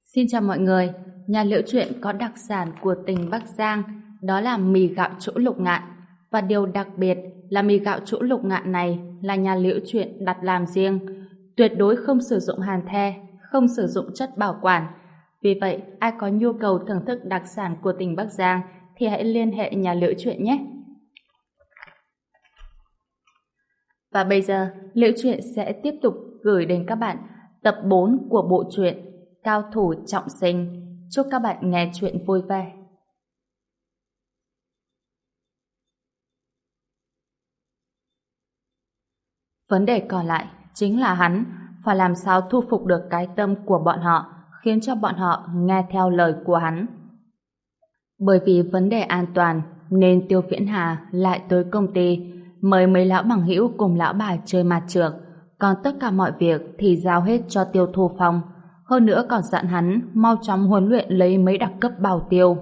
Xin chào mọi người, nhà Liễu Chuyện có đặc sản của tỉnh Bắc Giang, đó là mì gạo chỗ Lục Ngạn. Và điều đặc biệt là mì gạo chỗ Lục Ngạn này là nhà Liễu Chuyện đặt làm riêng, tuyệt đối không sử dụng hàn the, không sử dụng chất bảo quản. Vì vậy, ai có nhu cầu thưởng thức đặc sản của tỉnh Bắc Giang thì hãy liên hệ nhà Liễu Chuyện nhé. Và bây giờ, Liễu Chuyện sẽ tiếp tục gửi đến các bạn tập 4 của bộ truyện Cao thủ trọng sinh. Chúc các bạn nghe chuyện vui vẻ. Vấn đề còn lại chính là hắn phải làm sao thu phục được cái tâm của bọn họ, khiến cho bọn họ nghe theo lời của hắn. Bởi vì vấn đề an toàn nên Tiêu Viễn Hà lại tới công ty mời mấy lão bằng hữu cùng lão bà chơi mặt trược, còn tất cả mọi việc thì giao hết cho Tiêu Thu Phong. Hơn nữa còn dặn hắn mau chóng huấn luyện lấy mấy đặc cấp bảo tiêu.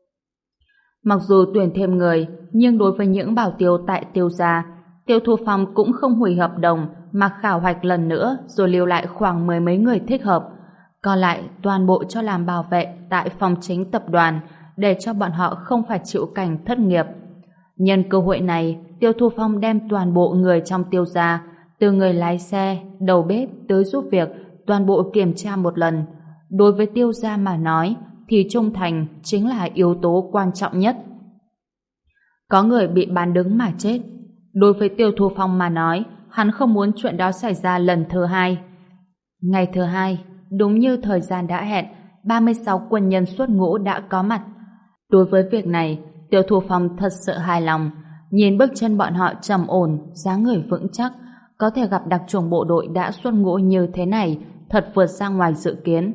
Mặc dù tuyển thêm người, nhưng đối với những bảo tiêu tại Tiêu gia, Tiêu Thu Phong cũng không hủy hợp đồng mà khảo hoạch lần nữa rồi lưu lại khoảng 10 mấy người thích hợp. Còn lại toàn bộ cho làm bảo vệ tại phòng chính tập đoàn để cho bọn họ không phải chịu cảnh thất nghiệp. Nhân cơ hội này, Tiêu Thu Phong đem toàn bộ người trong Tiêu gia, từ người lái xe, đầu bếp tới giúp việc, toàn bộ kiểm tra một lần. Đối với Tiêu gia mà nói thì trung thành chính là yếu tố quan trọng nhất. Có người bị bán đứng mà chết. Đối với Tiêu Thu Phong mà nói, hắn không muốn chuyện đó xảy ra lần thứ hai. Ngày thứ hai, đúng như thời gian đã hẹn, 36 quân nhân xuất ngũ đã có mặt. Đối với việc này, Tiêu Thu Phong thật sự hài lòng. Nhìn bước chân bọn họ trầm ổn, dáng người vững chắc, có thể gặp đặc chủng bộ đội đã xuất ngũ như thế này thật vượt ra ngoài dự kiến.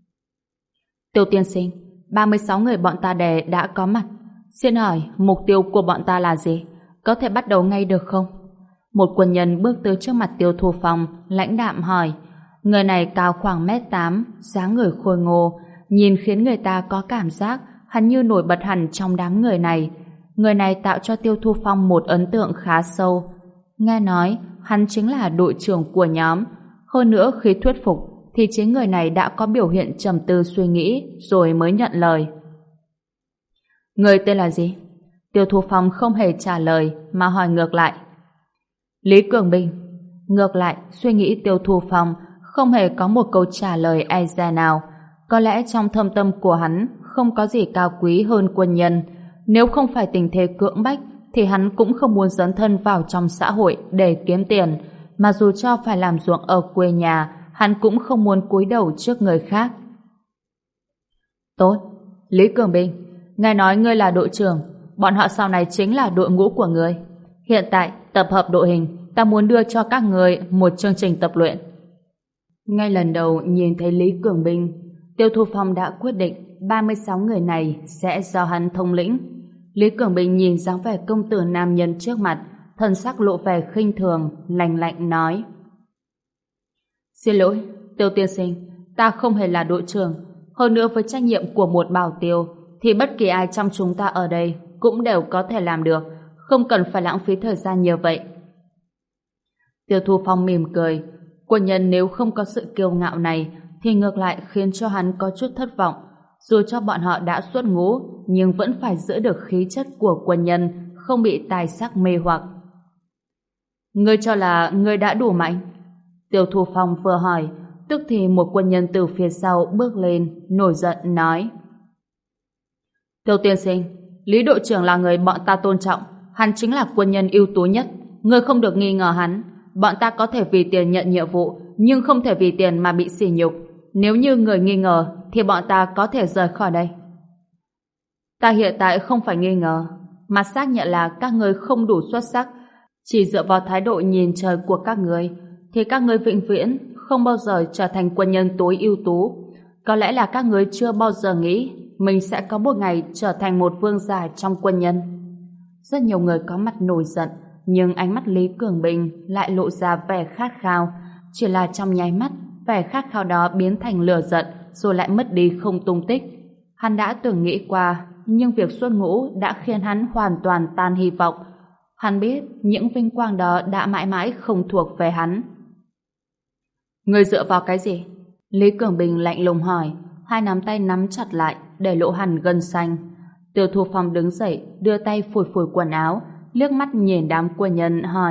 Tiêu tiên sinh, 36 người bọn ta đề đã có mặt. Xin hỏi mục tiêu của bọn ta là gì? Có thể bắt đầu ngay được không? Một quân nhân bước tới trước mặt Tiêu Thu Phong, lãnh đạm hỏi. Người này cao khoảng 1m8, dáng người khôi ngô, nhìn khiến người ta có cảm giác hắn như nổi bật hẳn trong đám người này. Người này tạo cho Tiêu Thu Phong một ấn tượng khá sâu. Nghe nói hắn chính là đội trưởng của nhóm. Hơn nữa khi thuyết phục thì chính người này đã có biểu hiện trầm tư suy nghĩ rồi mới nhận lời. Người tên là gì? Tiêu Thu Phong không hề trả lời mà hỏi ngược lại. Lý Cường Bình. Ngược lại, suy nghĩ Tiêu Thu Phong không hề có một câu trả lời e dè nào. Có lẽ trong thâm tâm của hắn không có gì cao quý hơn quân nhân. Nếu không phải tình thế cưỡng bách thì hắn cũng không muốn dấn thân vào trong xã hội để kiếm tiền, mà dù cho phải làm ruộng ở quê nhà, hắn cũng không muốn cúi đầu trước người khác. Tốt, Lý Cường Bình, nghe nói ngươi là đội trưởng, bọn họ sau này chính là đội ngũ của ngươi. Hiện tại, tập hợp đội hình, ta muốn đưa cho các ngươi một chương trình tập luyện. Ngay lần đầu nhìn thấy Lý Cường Bình, Tiêu Thu Phong đã quyết định 36 người này sẽ do hắn thống lĩnh. Lý Cường Bình nhìn dáng vẻ công tử nam nhân trước mặt, thần sắc lộ vẻ khinh thường, lạnh lạnh nói. Xin lỗi, Tiêu tiên sinh, ta không hề là đội trưởng. Hơn nữa với trách nhiệm của một bảo tiêu, thì bất kỳ ai trong chúng ta ở đây cũng đều có thể làm được, không cần phải lãng phí thời gian nhiều vậy. Tiêu Thu Phong mỉm cười. Quân nhân nếu không có sự kiêu ngạo này, thì ngược lại khiến cho hắn có chút thất vọng. Dù cho bọn họ đã xuất ngũ, nhưng vẫn phải giữ được khí chất của quân nhân, không bị tài sắc mê hoặc. Ngươi cho là ngươi đã đủ mạnh? Tiêu Thu Phong vừa hỏi, tức thì một quân nhân từ phía sau bước lên, nổi giận nói. Tiêu tiên sinh, Lý đội trưởng là người bọn ta tôn trọng, hắn chính là quân nhân ưu tú nhất, ngươi không được nghi ngờ hắn. Bọn ta có thể vì tiền nhận nhiệm vụ, nhưng không thể vì tiền mà bị sỉ nhục. Nếu như người nghi ngờ, thì bọn ta có thể rời khỏi đây. Ta hiện tại không phải nghi ngờ, mà xác nhận là các ngươi không đủ xuất sắc. Chỉ dựa vào thái độ nhìn trời của các ngươi, thì các ngươi vĩnh viễn không bao giờ trở thành quân nhân tối ưu tú. Có lẽ là các ngươi chưa bao giờ nghĩ mình sẽ có một ngày trở thành một vương giả trong quân nhân. Rất nhiều người có mặt nổi giận, nhưng ánh mắt Lý Cường Bình lại lộ ra vẻ khát khao. Chỉ là trong nháy mắt, vẻ khát khao đó biến thành lửa giận rồi lại mất đi không tung tích. Hắn đã từng nghĩ qua, nhưng việc xuất ngũ đã khiến hắn hoàn toàn tan hy vọng. Hắn biết những vinh quang đó đã mãi mãi không thuộc về hắn. Người dựa vào cái gì? Lý Cường Bình lạnh lùng hỏi. hai nắm tay nắm chặt lại để lộ hẳn gân xanh. Tiêu Thu Phong đứng dậy, đưa tay phủi phủi quần áo, liếc mắt nhìn đám quân nhân hỏi: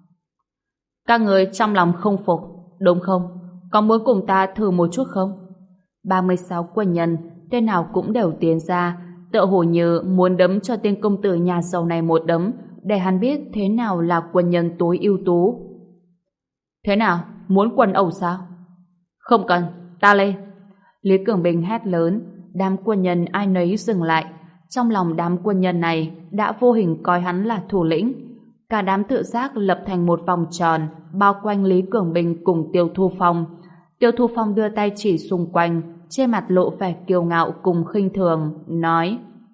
các người trong lòng không phục, đúng không? Có muốn cùng ta thử một chút không? 36 quân nhân, tên nào cũng đều tiến ra, tựa hồ như muốn đấm cho tên công tử nhà giàu này một đấm, để hắn biết thế nào là quân nhân tối ưu tú. Thế nào? Muốn quần ẩu sao? Không cần, ta lên. Lý Cường Bình hét lớn, đám quân nhân ai nấy dừng lại. Trong lòng đám quân nhân này đã vô hình coi hắn là thủ lĩnh. Cả đám tự giác lập thành một vòng tròn, bao quanh Lý Cường Bình cùng Tiêu Thu Phong. Tiêu Thu Phong đưa tay chỉ xung quanh, trên mặt lộ vẻ kiêu ngạo cùng khinh thường, nói: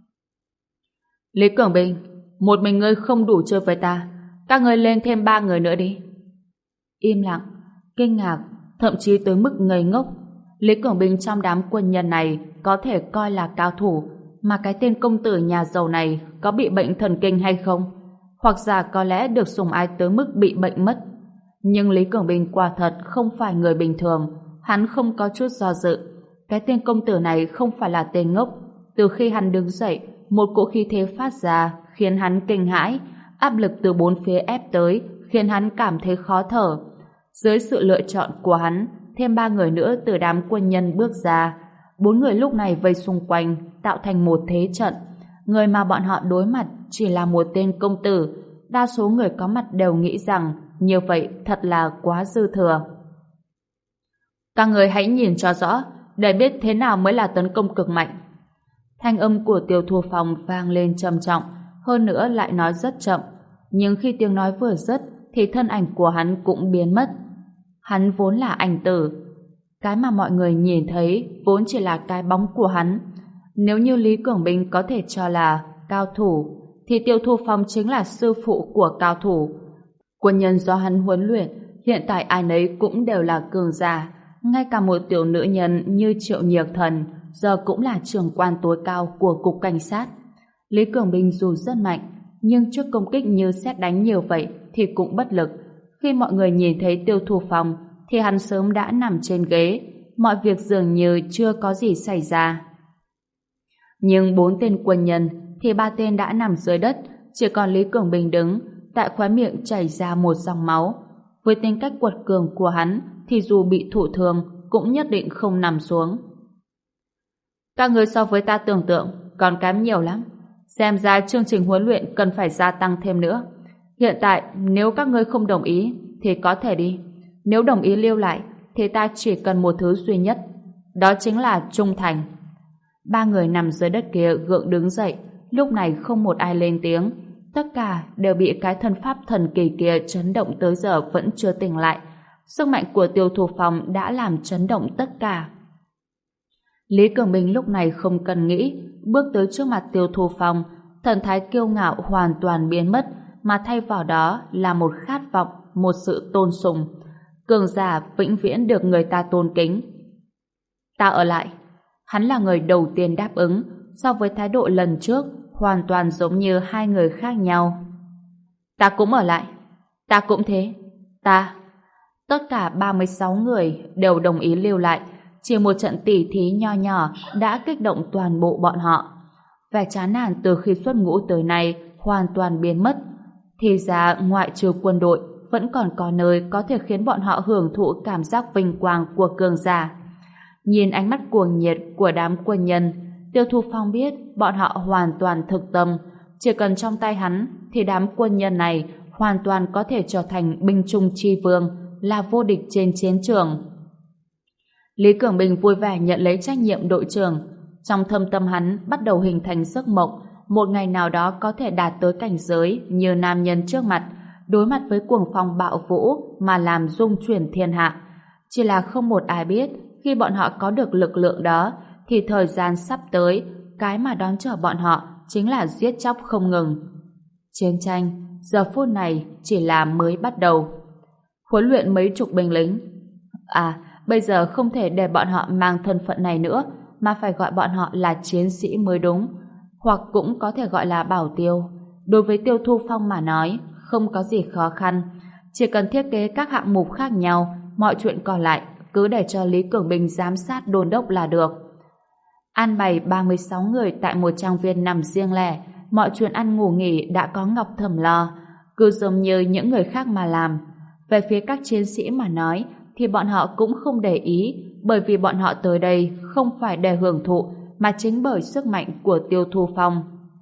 Lý Cường Bình, một mình ngươi không đủ chơi với ta, các ngươi lên thêm 3 người nữa đi. Im lặng, kinh ngạc, thậm chí tới mức ngây ngốc. Lý Cường Bình trong đám quân nhân này có thể coi là cao thủ, mà cái tên công tử nhà giàu này có bị bệnh thần kinh hay không? Hoặc giả có lẽ được sủng ái tới mức bị bệnh mất. Nhưng Lý Cường Bình quả thật không phải người bình thường, hắn không có chút do dự. Cái tên công tử này không phải là tên ngốc. Từ khi hắn đứng dậy, một cỗ khí thế phát ra khiến hắn kinh hãi, áp lực từ bốn phía ép tới khiến hắn cảm thấy khó thở. Dưới sự lựa chọn của hắn, thêm 3 người nữa từ đám quân nhân bước ra. 4 người lúc này vây xung quanh, tạo thành một thế trận. Người mà bọn họ đối mặt chỉ là một tên công tử. Đa số người có mặt đều nghĩ rằng như vậy thật là quá dư thừa. Các người hãy nhìn cho rõ, để biết thế nào mới là tấn công cực mạnh. Thanh âm của Tiêu Thu Phong vang lên trầm trọng, hơn nữa lại nói rất chậm. Nhưng khi tiếng nói vừa dứt thì thân ảnh của hắn cũng biến mất. Hắn vốn là ảnh tử. Cái mà mọi người nhìn thấy vốn chỉ là cái bóng của hắn. Nếu như Lý Cường Bình có thể cho là cao thủ, thì Tiêu Thu Phong chính là sư phụ của cao thủ. Quân nhân do hắn huấn luyện, hiện tại ai nấy cũng đều là cường giả. Ngay cả một tiểu nữ nhân như Triệu Nhiệt Thần giờ cũng là trưởng quan tối cao của cục cảnh sát. Lý Cường Bình dù rất mạnh, nhưng trước công kích như sét đánh nhiều vậy thì cũng bất lực. Khi mọi người nhìn thấy Tiêu Thu Phong thì hắn sớm đã nằm trên ghế, mọi việc dường như chưa có gì xảy ra. Nhưng 4 tên quân nhân thì 3 tên đã nằm dưới đất, chỉ còn Lý Cường Bình đứng, tại khóe miệng chảy ra một dòng máu. Với tính cách quật cường của hắn thì dù bị thụ thương cũng nhất định không nằm xuống. Các người so với ta tưởng tượng còn kém nhiều lắm. Xem ra chương trình huấn luyện cần phải gia tăng thêm nữa. Hiện tại nếu các ngươi không đồng ý thì có thể đi. Nếu đồng ý lưu lại thì ta chỉ cần một thứ duy nhất, đó chính là trung thành. 3 người nằm dưới đất kia gượng đứng dậy, lúc này không một ai lên tiếng. Tất cả đều bị cái thân pháp thần kỳ kia chấn động tới giờ vẫn chưa tỉnh lại. Sức mạnh của Tiêu Thu Phong đã làm chấn động tất cả. Lý Cường Bình lúc này không cần nghĩ, bước tới trước mặt Tiêu Thu Phong, thần thái kiêu ngạo hoàn toàn biến mất, mà thay vào đó là một khát vọng, một sự tôn sùng. Cường giả vĩnh viễn được người ta tôn kính. Ta ở lại. Hắn là người đầu tiên đáp ứng, so với thái độ lần trước hoàn toàn giống như 2 người khác nhau. Ta cũng ở lại. Ta cũng thế. Ta. Tất cả 36 người đều đồng ý lưu lại. Chỉ một trận tỉ thí nho nhỏ đã kích động toàn bộ bọn họ. Vẻ chán nản từ khi xuất ngũ tới nay hoàn toàn biến mất. Thì ra ngoại trừ quân đội vẫn còn có nơi có thể khiến bọn họ hưởng thụ cảm giác vinh quang của cường giả. Nhìn ánh mắt cuồng nhiệt của đám quân nhân, Tiêu Thu Phong biết bọn họ hoàn toàn thực tâm. Chỉ cần trong tay hắn thì đám quân nhân này hoàn toàn có thể trở thành binh trung chi vương, là vô địch trên chiến trường. Lý Cường Bình vui vẻ nhận lấy trách nhiệm đội trưởng. Trong thâm tâm hắn bắt đầu hình thành giấc mộng, một ngày nào đó có thể đạt tới cảnh giới như nam nhân trước mặt, đối mặt với cuồng phong bạo vũ mà làm rung chuyển thiên hạ. Chỉ là không một ai biết khi bọn họ có được lực lượng đó thì thời gian sắp tới, cái mà đón chờ bọn họ chính là giết chóc không ngừng. Chiến tranh giờ phút này chỉ là mới bắt đầu. Huấn luyện mấy chục binh lính. Bây giờ không thể để bọn họ mang thân phận này nữa, mà phải gọi bọn họ là chiến sĩ mới đúng, hoặc cũng có thể gọi là bảo tiêu. Đối với Tiêu Thu Phong mà nói, không có gì khó khăn, chỉ cần thiết kế các hạng mục khác nhau, mọi chuyện còn lại cứ để cho Lý Cường Bình giám sát đôn đốc là được. An bày 36 người tại một trang viên nằm riêng lẻ, mọi chuyện ăn ngủ nghỉ đã có Ngọc Thẩm lo, cứ giống như những người khác mà làm. Về phía các chiến sĩ mà nói, thì bọn họ cũng không để ý, bởi vì bọn họ tới đây không phải để hưởng thụ, mà chính bởi sức mạnh của Tiêu Thu Phong.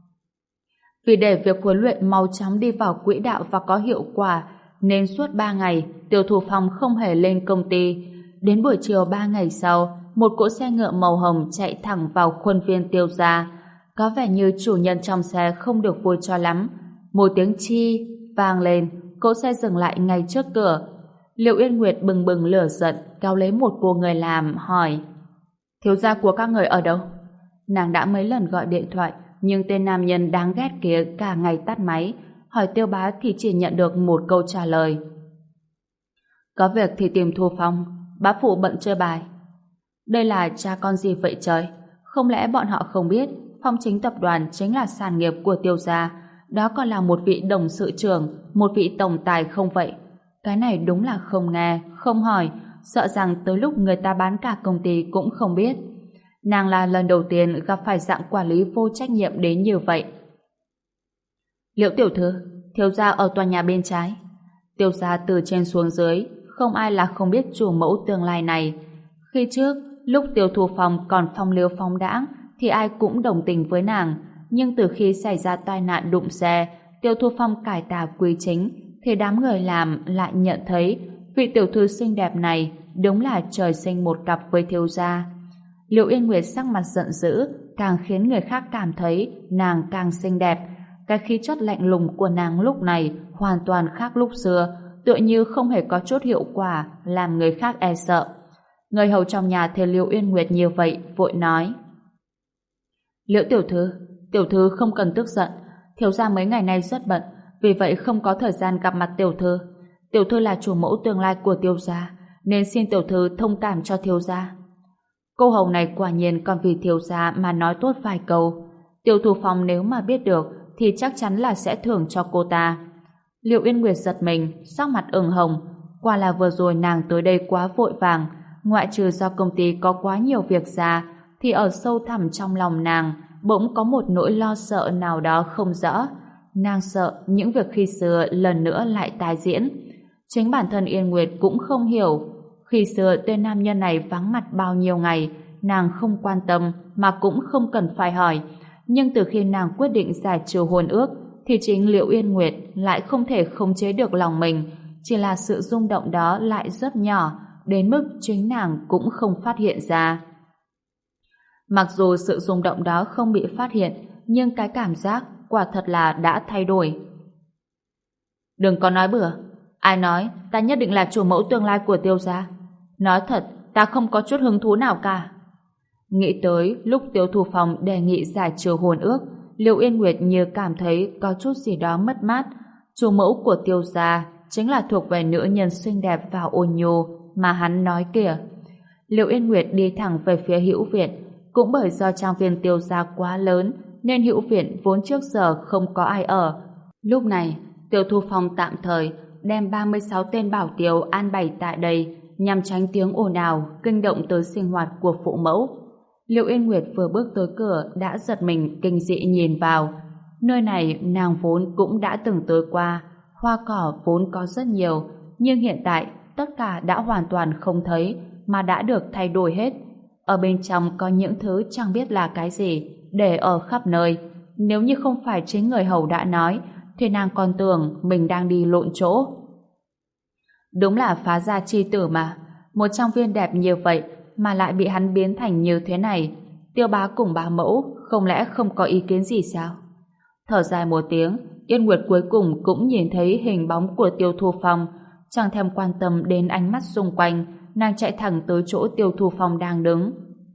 Vì để việc huấn luyện mau chóng đi vào quỹ đạo và có hiệu quả, nên suốt 3 ngày, Tiêu Thu Phong không hề lên công ty. Đến buổi chiều 3 ngày sau, một cỗ xe ngựa màu hồng chạy thẳng vào khuôn viên Tiêu gia. Có vẻ như chủ nhân trong xe không được vui cho lắm. Một tiếng chi vang lên, cỗ xe dừng lại ngay trước cửa. Liệu Yên Nguyệt bừng bừng lửa giận, kéo lấy một cô người làm, hỏi: thiếu gia của các người ở đâu? Nàng đã mấy lần gọi điện thoại, nhưng tên nam nhân đáng ghét kia cả ngày tắt máy. Hỏi Tiêu Bá thì chỉ nhận được một câu trả lời: có việc thì tìm Thu Phong, bá phụ bận chơi bài. Đây là cha con gì vậy trời? Không lẽ bọn họ không biết Phong Chính tập đoàn chính là sản nghiệp của Tiêu gia, đó còn là một vị đồng sự trưởng, một vị tổng tài không vậy? Cái này đúng là không nghe, không hỏi, sợ rằng tới lúc người ta bán cả công ty cũng không biết. Nàng là lần đầu tiên gặp phải dạng quản lý vô trách nhiệm đến như vậy. Liễu tiểu thư, thiếu gia ở tòa nhà bên trái. Tiêu gia từ trên xuống dưới, không ai là không biết chủ mẫu tương lai này. Khi trước, lúc Tiêu Thu Phong còn phong lưu phóng đãng, thì ai cũng đồng tình với nàng. Nhưng từ khi xảy ra tai nạn đụng xe, Tiêu Thu Phong cải tà quy chính, thì đám người làm lại nhận thấy vị tiểu thư xinh đẹp này đúng là trời sinh một cặp với thiếu gia. Liệu Yên Nguyệt sắc mặt giận dữ, càng khiến người khác cảm thấy nàng càng xinh đẹp. Cái khí chất lạnh lùng của nàng lúc này hoàn toàn khác lúc xưa, tựa như không hề có chút hiệu quả, làm người khác e sợ. Người hầu trong nhà thấy Liệu Yên Nguyệt như vậy, vội nói: Liễu tiểu thư không cần tức giận, thiếu gia mấy ngày nay rất bận, vì vậy không có thời gian gặp mặt tiểu thư. Tiểu thư là chủ mẫu tương lai của Tiêu gia, nên xin tiểu thư thông cảm cho thiếu gia. Cô hầu này quả nhiên còn vì thiếu gia mà nói tốt vài câu. Tiêu Thu Phong nếu mà biết được thì chắc chắn là sẽ thưởng cho cô ta. Liệu Yên Nguyệt giật mình, sắc mặt ửng hồng. Quả là vừa rồi nàng tới đây quá vội vàng, ngoại trừ do công ty có quá nhiều việc ra, thì ở sâu thẳm trong lòng nàng bỗng có một nỗi lo sợ nào đó không rõ. Nàng sợ những việc khi xưa lần nữa lại tái diễn. Chính bản thân Yên Nguyệt cũng không hiểu. Khi xưa tên nam nhân này vắng mặt bao nhiêu ngày, nàng không quan tâm mà cũng không cần phải hỏi. Nhưng từ khi nàng quyết định giải trừ hôn ước, thì chính Liễu Yên Nguyệt lại không thể khống chế được lòng mình. Chỉ là sự rung động đó lại rất nhỏ, đến mức chính nàng cũng không phát hiện ra. Mặc dù sự rung động đó không bị phát hiện, nhưng cái cảm giác quả thật là đã thay đổi. Đừng có nói bừa. Ai nói ta nhất định là chủ mẫu tương lai của Tiêu gia? Nói thật, ta không có chút hứng thú nào cả. Nghĩ tới lúc Tiêu Thu Phong đề nghị giải trừ hôn ước, Liệu Yên Nguyệt như cảm thấy có chút gì đó mất mát. Chủ mẫu của Tiêu gia chính là thuộc về nữ nhân xinh đẹp và ôn nhu mà hắn nói kìa. Liệu Yên Nguyệt đi thẳng về phía Hữu Viện. Cũng bởi do trang viên Tiêu gia quá lớn nên Hữu Viện vốn trước giờ không có ai ở. Lúc này, Tiêu Thu Phong tạm thời đem 36 tên bảo tiêu an bày tại đây nhằm tránh tiếng ồn ào kinh động tới sinh hoạt của phụ mẫu. Liệu Yên Nguyệt vừa bước tới cửa đã giật mình kinh dị nhìn vào. Nơi này nàng vốn cũng đã từng tới qua, hoa cỏ vốn có rất nhiều, nhưng hiện tại tất cả đã hoàn toàn không thấy mà đã được thay đổi hết. Ở bên trong có những thứ chẳng biết là cái gì để ở khắp nơi. Nếu như không phải chính người hầu đã nói thì nàng còn tưởng mình đang đi lộn chỗ. Đúng là phá gia chi tử mà. Một trang viên đẹp như vậy mà lại bị hắn biến thành như thế này. Tiêu bá cùng bá mẫu không lẽ không có ý kiến gì sao? Thở dài một tiếng, Yên Nguyệt cuối cùng cũng nhìn thấy hình bóng của Tiêu Thu Phong. Chẳng thèm quan tâm đến ánh mắt xung quanh, nàng chạy thẳng tới chỗ Tiêu Thu Phong đang đứng.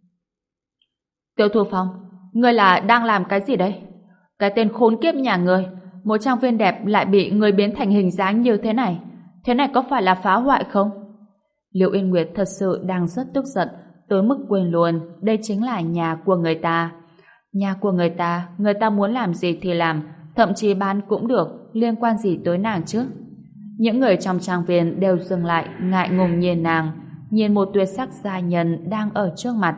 Tiêu Thu Phong, ngươi là đang làm cái gì đây? Cái tên khốn kiếp nhà ngươi, một trang viên đẹp lại bị ngươi biến thành hình dáng như thế này. Thế này có phải là phá hoại không? Liệu Yên Nguyệt thật sự đang rất tức giận, tới mức quên luôn đây chính là nhà của người ta. Nhà của người ta muốn làm gì thì làm, thậm chí bán cũng được, liên quan gì tới nàng chứ? Những người trong trang viên đều dừng lại, ngại ngùng nhìn nàng, nhìn một tuyệt sắc gia nhân đang ở trước mặt.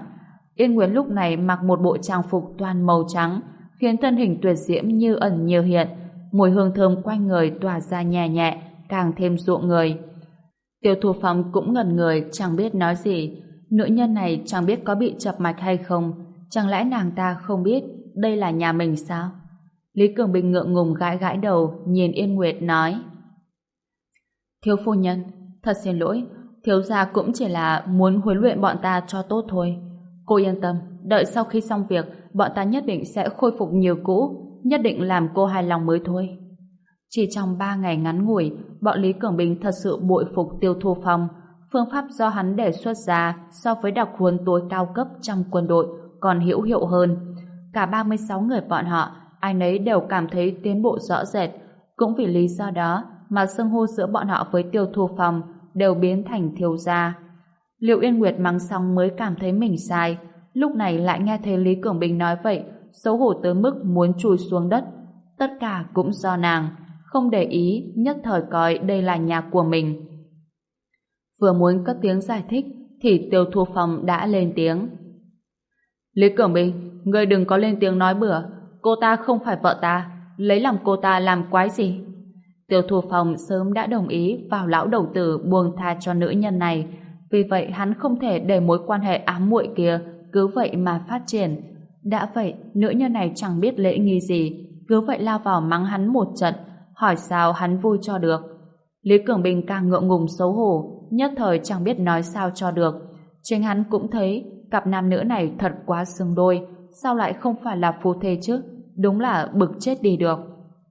Yên Nguyệt lúc này mặc một bộ trang phục toàn màu trắng, khiến thân hình tuyệt diễm như ẩn như hiện, mùi hương thơm quanh người tỏa ra nhẹ nhẹ, càng thêm dụ người. Tiêu Thu Phong cũng ngẩn người, chẳng biết nói gì. Nữ nhân này chẳng biết có bị chập mạch hay không, chẳng lẽ nàng ta không biết đây là nhà mình sao? Lý Cường Bình ngượng ngùng gãi gãi đầu, nhìn Yên Nguyệt nói: Thiếu phu nhân, thật xin lỗi, thiếu gia cũng chỉ là muốn huấn luyện bọn ta cho tốt thôi. Cô yên tâm, đợi sau khi xong việc, bọn ta nhất định sẽ khôi phục như cũ, nhất định làm cô hài lòng mới thôi. Chỉ trong 3 ngày ngắn ngủi, bọn Lý Cường Bình thật sự bội phục Tiêu Thu Phong. Phương pháp do hắn đề xuất ra so với đặc huấn tối cao cấp trong quân đội còn hữu hiệu hơn. Cả 36 người bọn họ, ai nấy đều cảm thấy tiến bộ rõ rệt. Cũng vì lý do đó mà xưng hô giữa bọn họ với Tiêu Thu Phong đều biến thành thiếu gia. Liệu Yên Nguyệt mắng xong mới cảm thấy mình sai, lúc này lại nghe thấy Lý Cường Bình nói vậy, xấu hổ tới mức muốn chui xuống đất. Tất cả cũng do nàng, không để ý, nhất thời coi đây là nhà của mình. Vừa muốn cất tiếng giải thích thì Tiêu Thu Phong đã lên tiếng. Lý Cường Bình, ngươi đừng có lên tiếng nói bừa, cô ta không phải vợ ta, lấy lòng cô ta làm quái gì? Tiêu Thu Phong sớm đã đồng ý vào lão đầu tử buông tha cho nữ nhân này, vì vậy hắn không thể để mối quan hệ ám muội kia cứ vậy mà phát triển. Đã vậy, nữ nhân này chẳng biết lễ nghi gì, cứ vậy lao vào mắng hắn một trận, hỏi sao hắn vui cho được. Lý Cường Bình càng ngượng ngùng xấu hổ, nhất thời chẳng biết nói sao cho được. Chính hắn cũng thấy cặp nam nữ này thật quá xứng đôi, sao lại không phải là phu thê chứ? Đúng là bực chết đi được.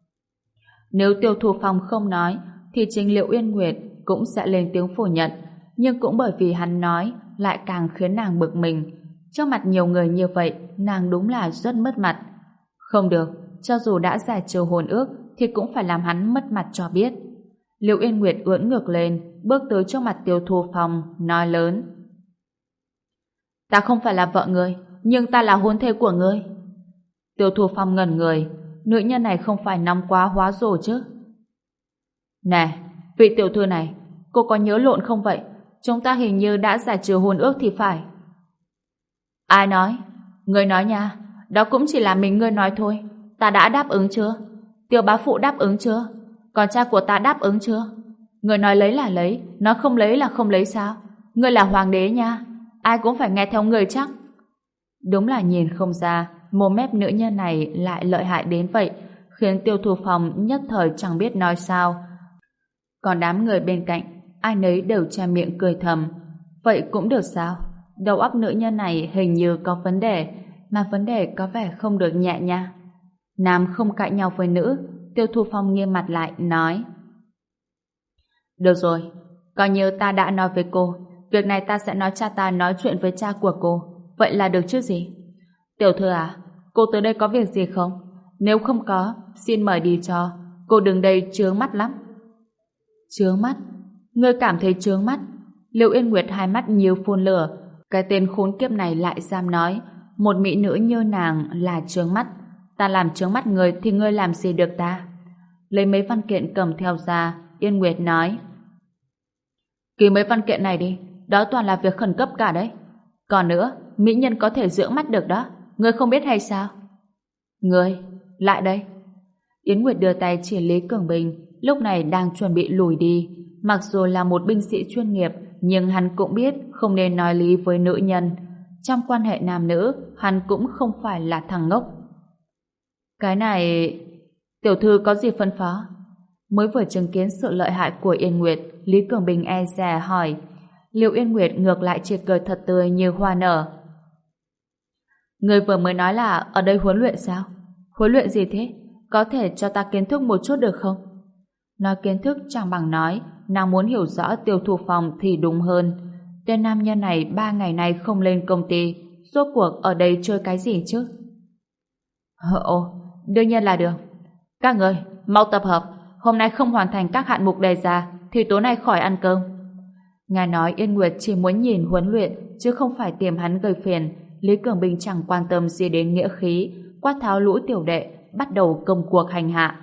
Nếu Tiêu Thu Phong không nói, thì chính Liệu Yên Nguyệt cũng sẽ lên tiếng phủ nhận, nhưng cũng bởi vì hắn nói lại càng khiến nàng bực mình. Trước mặt nhiều người như vậy, nàng đúng là rất mất mặt. Không được, cho dù đã giải trừ hôn ước thì cũng phải làm hắn mất mặt cho biết. Liệu Yên Nguyệt ưỡn ngược lên, bước tới trước mặt Tiêu Thu Phong, nói lớn: Ta không phải là vợ ngươi, nhưng ta là hôn thê của ngươi. Tiêu Thu Phong ngẩn người, nữ nhân này không phải nóng quá hóa rồ chứ? Nè, vị tiểu thư này, cô có nhớ lộn không vậy? Chúng ta hình như đã giải trừ hôn ước thì phải. Ai nói? Ngươi nói nha, đó cũng chỉ là mình ngươi nói thôi. Ta đã đáp ứng chưa? Tiêu bá phụ đáp ứng chưa? Còn cha của ta đáp ứng chưa? Ngươi nói lấy là lấy, nói không lấy là không lấy sao? Ngươi là hoàng đế nha, ai cũng phải nghe theo ngươi chắc. Đúng là nhìn không ra, mồm mép nữ nhân này lại lợi hại đến vậy, khiến Tiêu Thu Phong nhất thời chẳng biết nói sao. Còn đám người bên cạnh, ai nấy đều che miệng cười thầm. Vậy cũng được sao? Đầu óc nữ nhân này hình như có vấn đề, mà vấn đề có vẻ không được nhẹ nha. Nam không cãi nhau với nữ, Tiêu Thu Phong nghiêm mặt lại, nói: Được rồi, coi như ta đã nói với cô, việc này ta sẽ nói cha ta nói chuyện với cha của cô, vậy là được chứ gì? Tiểu thư à, cô tới đây có việc gì không? Nếu không có, xin mời đi cho, cô đừng đây chướng mắt lắm. Chướng mắt? Ngươi cảm thấy chướng mắt? Liệu Yên Nguyệt hai mắt nhiều phun lửa, cái tên khốn kiếp này lại dám nói một mỹ nữ như nàng là chướng mắt. Ta làm chướng mắt người thì ngươi làm gì được ta? Lấy mấy văn kiện cầm theo ra, Yên Nguyệt nói: Ký mấy văn kiện này đi, đó toàn là việc khẩn cấp cả đấy. Còn nữa, mỹ nhân có thể dưỡng mắt được đó, ngươi không biết hay sao? Ngươi, lại đây. Yến Nguyệt đưa tay chỉ Lý Cường Bình, lúc này đang chuẩn bị lùi đi. Mặc dù là một binh sĩ chuyên nghiệp, nhưng hắn cũng biết không nên nói lý với nữ nhân. Trong quan hệ nam nữ, hắn cũng không phải là thằng ngốc. Cái này... Tiểu thư có gì phân phó? Mới vừa chứng kiến sự lợi hại của Yên Nguyệt, Lý Cường Bình e dè hỏi. Liệu Yên Nguyệt ngược lại chỉ cười thật tươi như hoa nở. Người vừa mới nói là ở đây huấn luyện sao? Huấn luyện gì thế? Có thể cho ta kiến thức một chút được không? Nói kiến thức chẳng bằng nói, nàng muốn hiểu rõ Tiêu Thu Phong thì đúng hơn. Tên nam nhân này 3 ngày nay không lên công ty, rốt cuộc ở đây chơi cái gì chứ? Ồ, đương nhiên là được. Các người, mau tập hợp, hôm nay không hoàn thành các hạng mục đề ra thì tối nay khỏi ăn cơm. Ngài nói Yên Nguyệt chỉ muốn nhìn huấn luyện chứ không phải tìm hắn gây phiền. Lý Cường Bình chẳng quan tâm gì đến nghĩa khí, quát tháo lũ tiểu đệ, bắt đầu công cuộc hành hạ.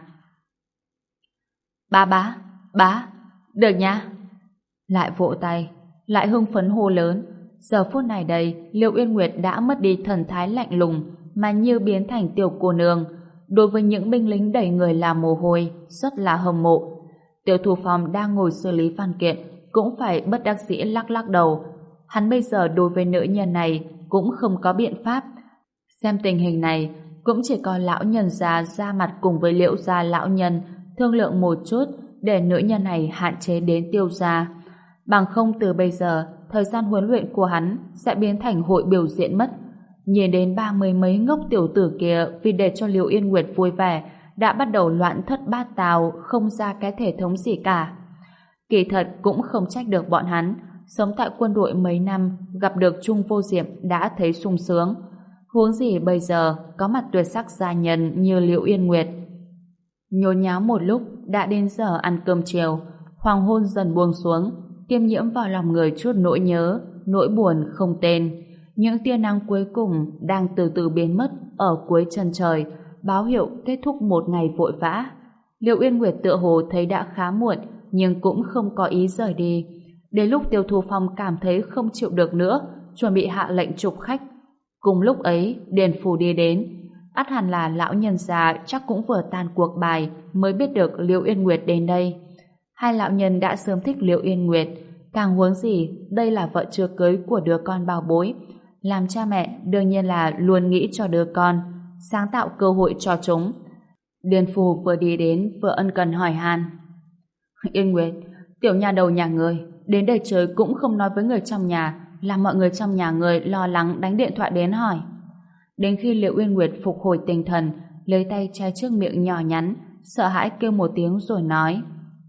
Bá, được nha. Lại vỗ tay, lại hưng phấn hô lớn. Giờ phút này đây, Liễu Uyên Nguyệt đã mất đi thần thái lạnh lùng mà như biến thành tiểu cô nương. Đối với những binh lính đầy người làm mồ hôi, rất là hâm mộ. Tiêu Thu Phong đang ngồi xử lý văn kiện, cũng phải bất đắc dĩ lắc lắc đầu. Hắn bây giờ đối với nữ nhân này cũng không có biện pháp. Xem tình hình này, cũng chỉ có lão nhân già ra mặt cùng với Liễu gia lão nhân thương lượng một chút để nữ nhân này hạn chế đến Tiêu gia. Bằng không từ bây giờ, thời gian huấn luyện của hắn sẽ biến thành hội biểu diễn mất. Nhìn đến 30 mấy ngốc tiểu tử kia vì để cho Liễu Yên Nguyệt vui vẻ đã bắt đầu loạn thất bát tào, không ra cái thể thống gì cả. Kỳ thật cũng không trách được bọn hắn, sống tại quân đội mấy năm gặp được Trung Vô Diệm đã thấy sung sướng. Huống gì bây giờ có mặt tuyệt sắc gia nhân như Liễu Yên Nguyệt. Nhốn nháo một lúc đã đến giờ ăn cơm chiều, hoàng hôn dần buông xuống, tiêm nhiễm vào lòng người chút nỗi nhớ, nỗi buồn không tên. Những tia nắng cuối cùng đang từ từ biến mất ở cuối chân trời, báo hiệu kết thúc một ngày vội vã. Liễu Yên Nguyệt tựa hồ thấy đã khá muộn, nhưng cũng không có ý rời đi. Đến lúc Tiêu Thu Phong cảm thấy không chịu được nữa, chuẩn bị hạ lệnh trục khách. Cùng lúc ấy, Điền Phù đi đến. Ắt hẳn là lão nhân già chắc cũng vừa tan cuộc bài mới biết được Liễu Yên Nguyệt đến đây. Hai lão nhân đã sớm thích Liễu Yên Nguyệt, càng huống gì đây là vợ chưa cưới của đứa con bảo bối. Làm cha mẹ đương nhiên là luôn nghĩ cho đứa con, sáng tạo cơ hội cho chúng. Điền Phù vừa đi đến vừa ân cần hỏi han. Yên Nguyệt, tiểu nhà đầu nhà người đến đây chơi cũng không nói với người trong nhà, làm mọi người trong nhà người lo lắng đánh điện thoại đến hỏi. Đến khi Liễu Uyên Nguyệt phục hồi tinh thần, lấy tay che trước miệng nhỏ nhắn, sợ hãi kêu một tiếng rồi nói: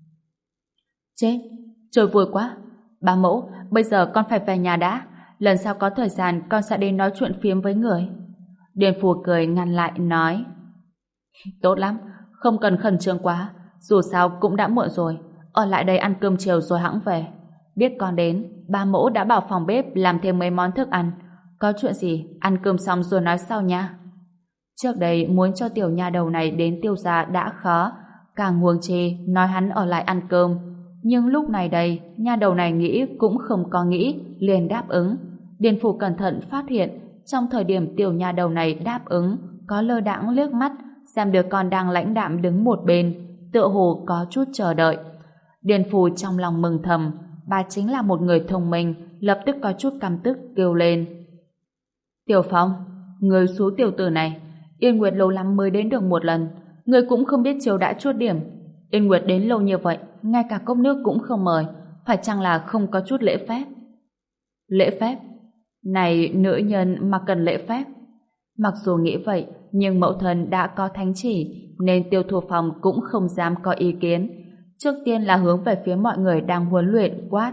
Chết, trời vui quá. Bá mẫu, bây giờ con phải về nhà đã. Lần sau có thời gian con sẽ đến nói chuyện phiếm với người. Điền Phù cười ngăn lại nói: Tốt lắm, không cần khẩn trương quá. Dù sao cũng đã muộn rồi, ở lại đây ăn cơm chiều rồi hẵng về. Biết con đến, ba mẫu đã bảo phòng bếp làm thêm mấy món thức ăn. Có chuyện gì ăn cơm xong rồi nói sau nha. Trước đây muốn cho tiểu nha đầu này đến Tiêu gia đã khó, càng huống chi nói hắn ở lại ăn cơm. Nhưng lúc này đây, nha đầu này nghĩ cũng không có nghĩ, liền đáp ứng. Điền Phủ cẩn thận phát hiện, trong thời điểm tiểu nha đầu này đáp ứng, có lơ đãng liếc mắt, xem đứa con đang lãnh đạm đứng một bên, tựa hồ có chút chờ đợi. Điền Phủ trong lòng mừng thầm, bà chính là một người thông minh, lập tức có chút căm tức kêu lên: Tiểu Phong, người số tiểu tử này, Yên Nguyệt lâu lắm mới đến được một lần, người cũng không biết chiều đã chốt điểm. Yên Nguyệt đến lâu như vậy, ngay cả cốc nước cũng không mời, phải chăng là không có chút lễ phép? Lễ phép? Này nữ nhân mà cần lễ phép? Mặc dù nghĩ vậy, nhưng mẫu thân đã có thánh chỉ, nên Tiêu Thu Phong cũng không dám có ý kiến. Trước tiên là hướng về phía mọi người đang huấn luyện quát: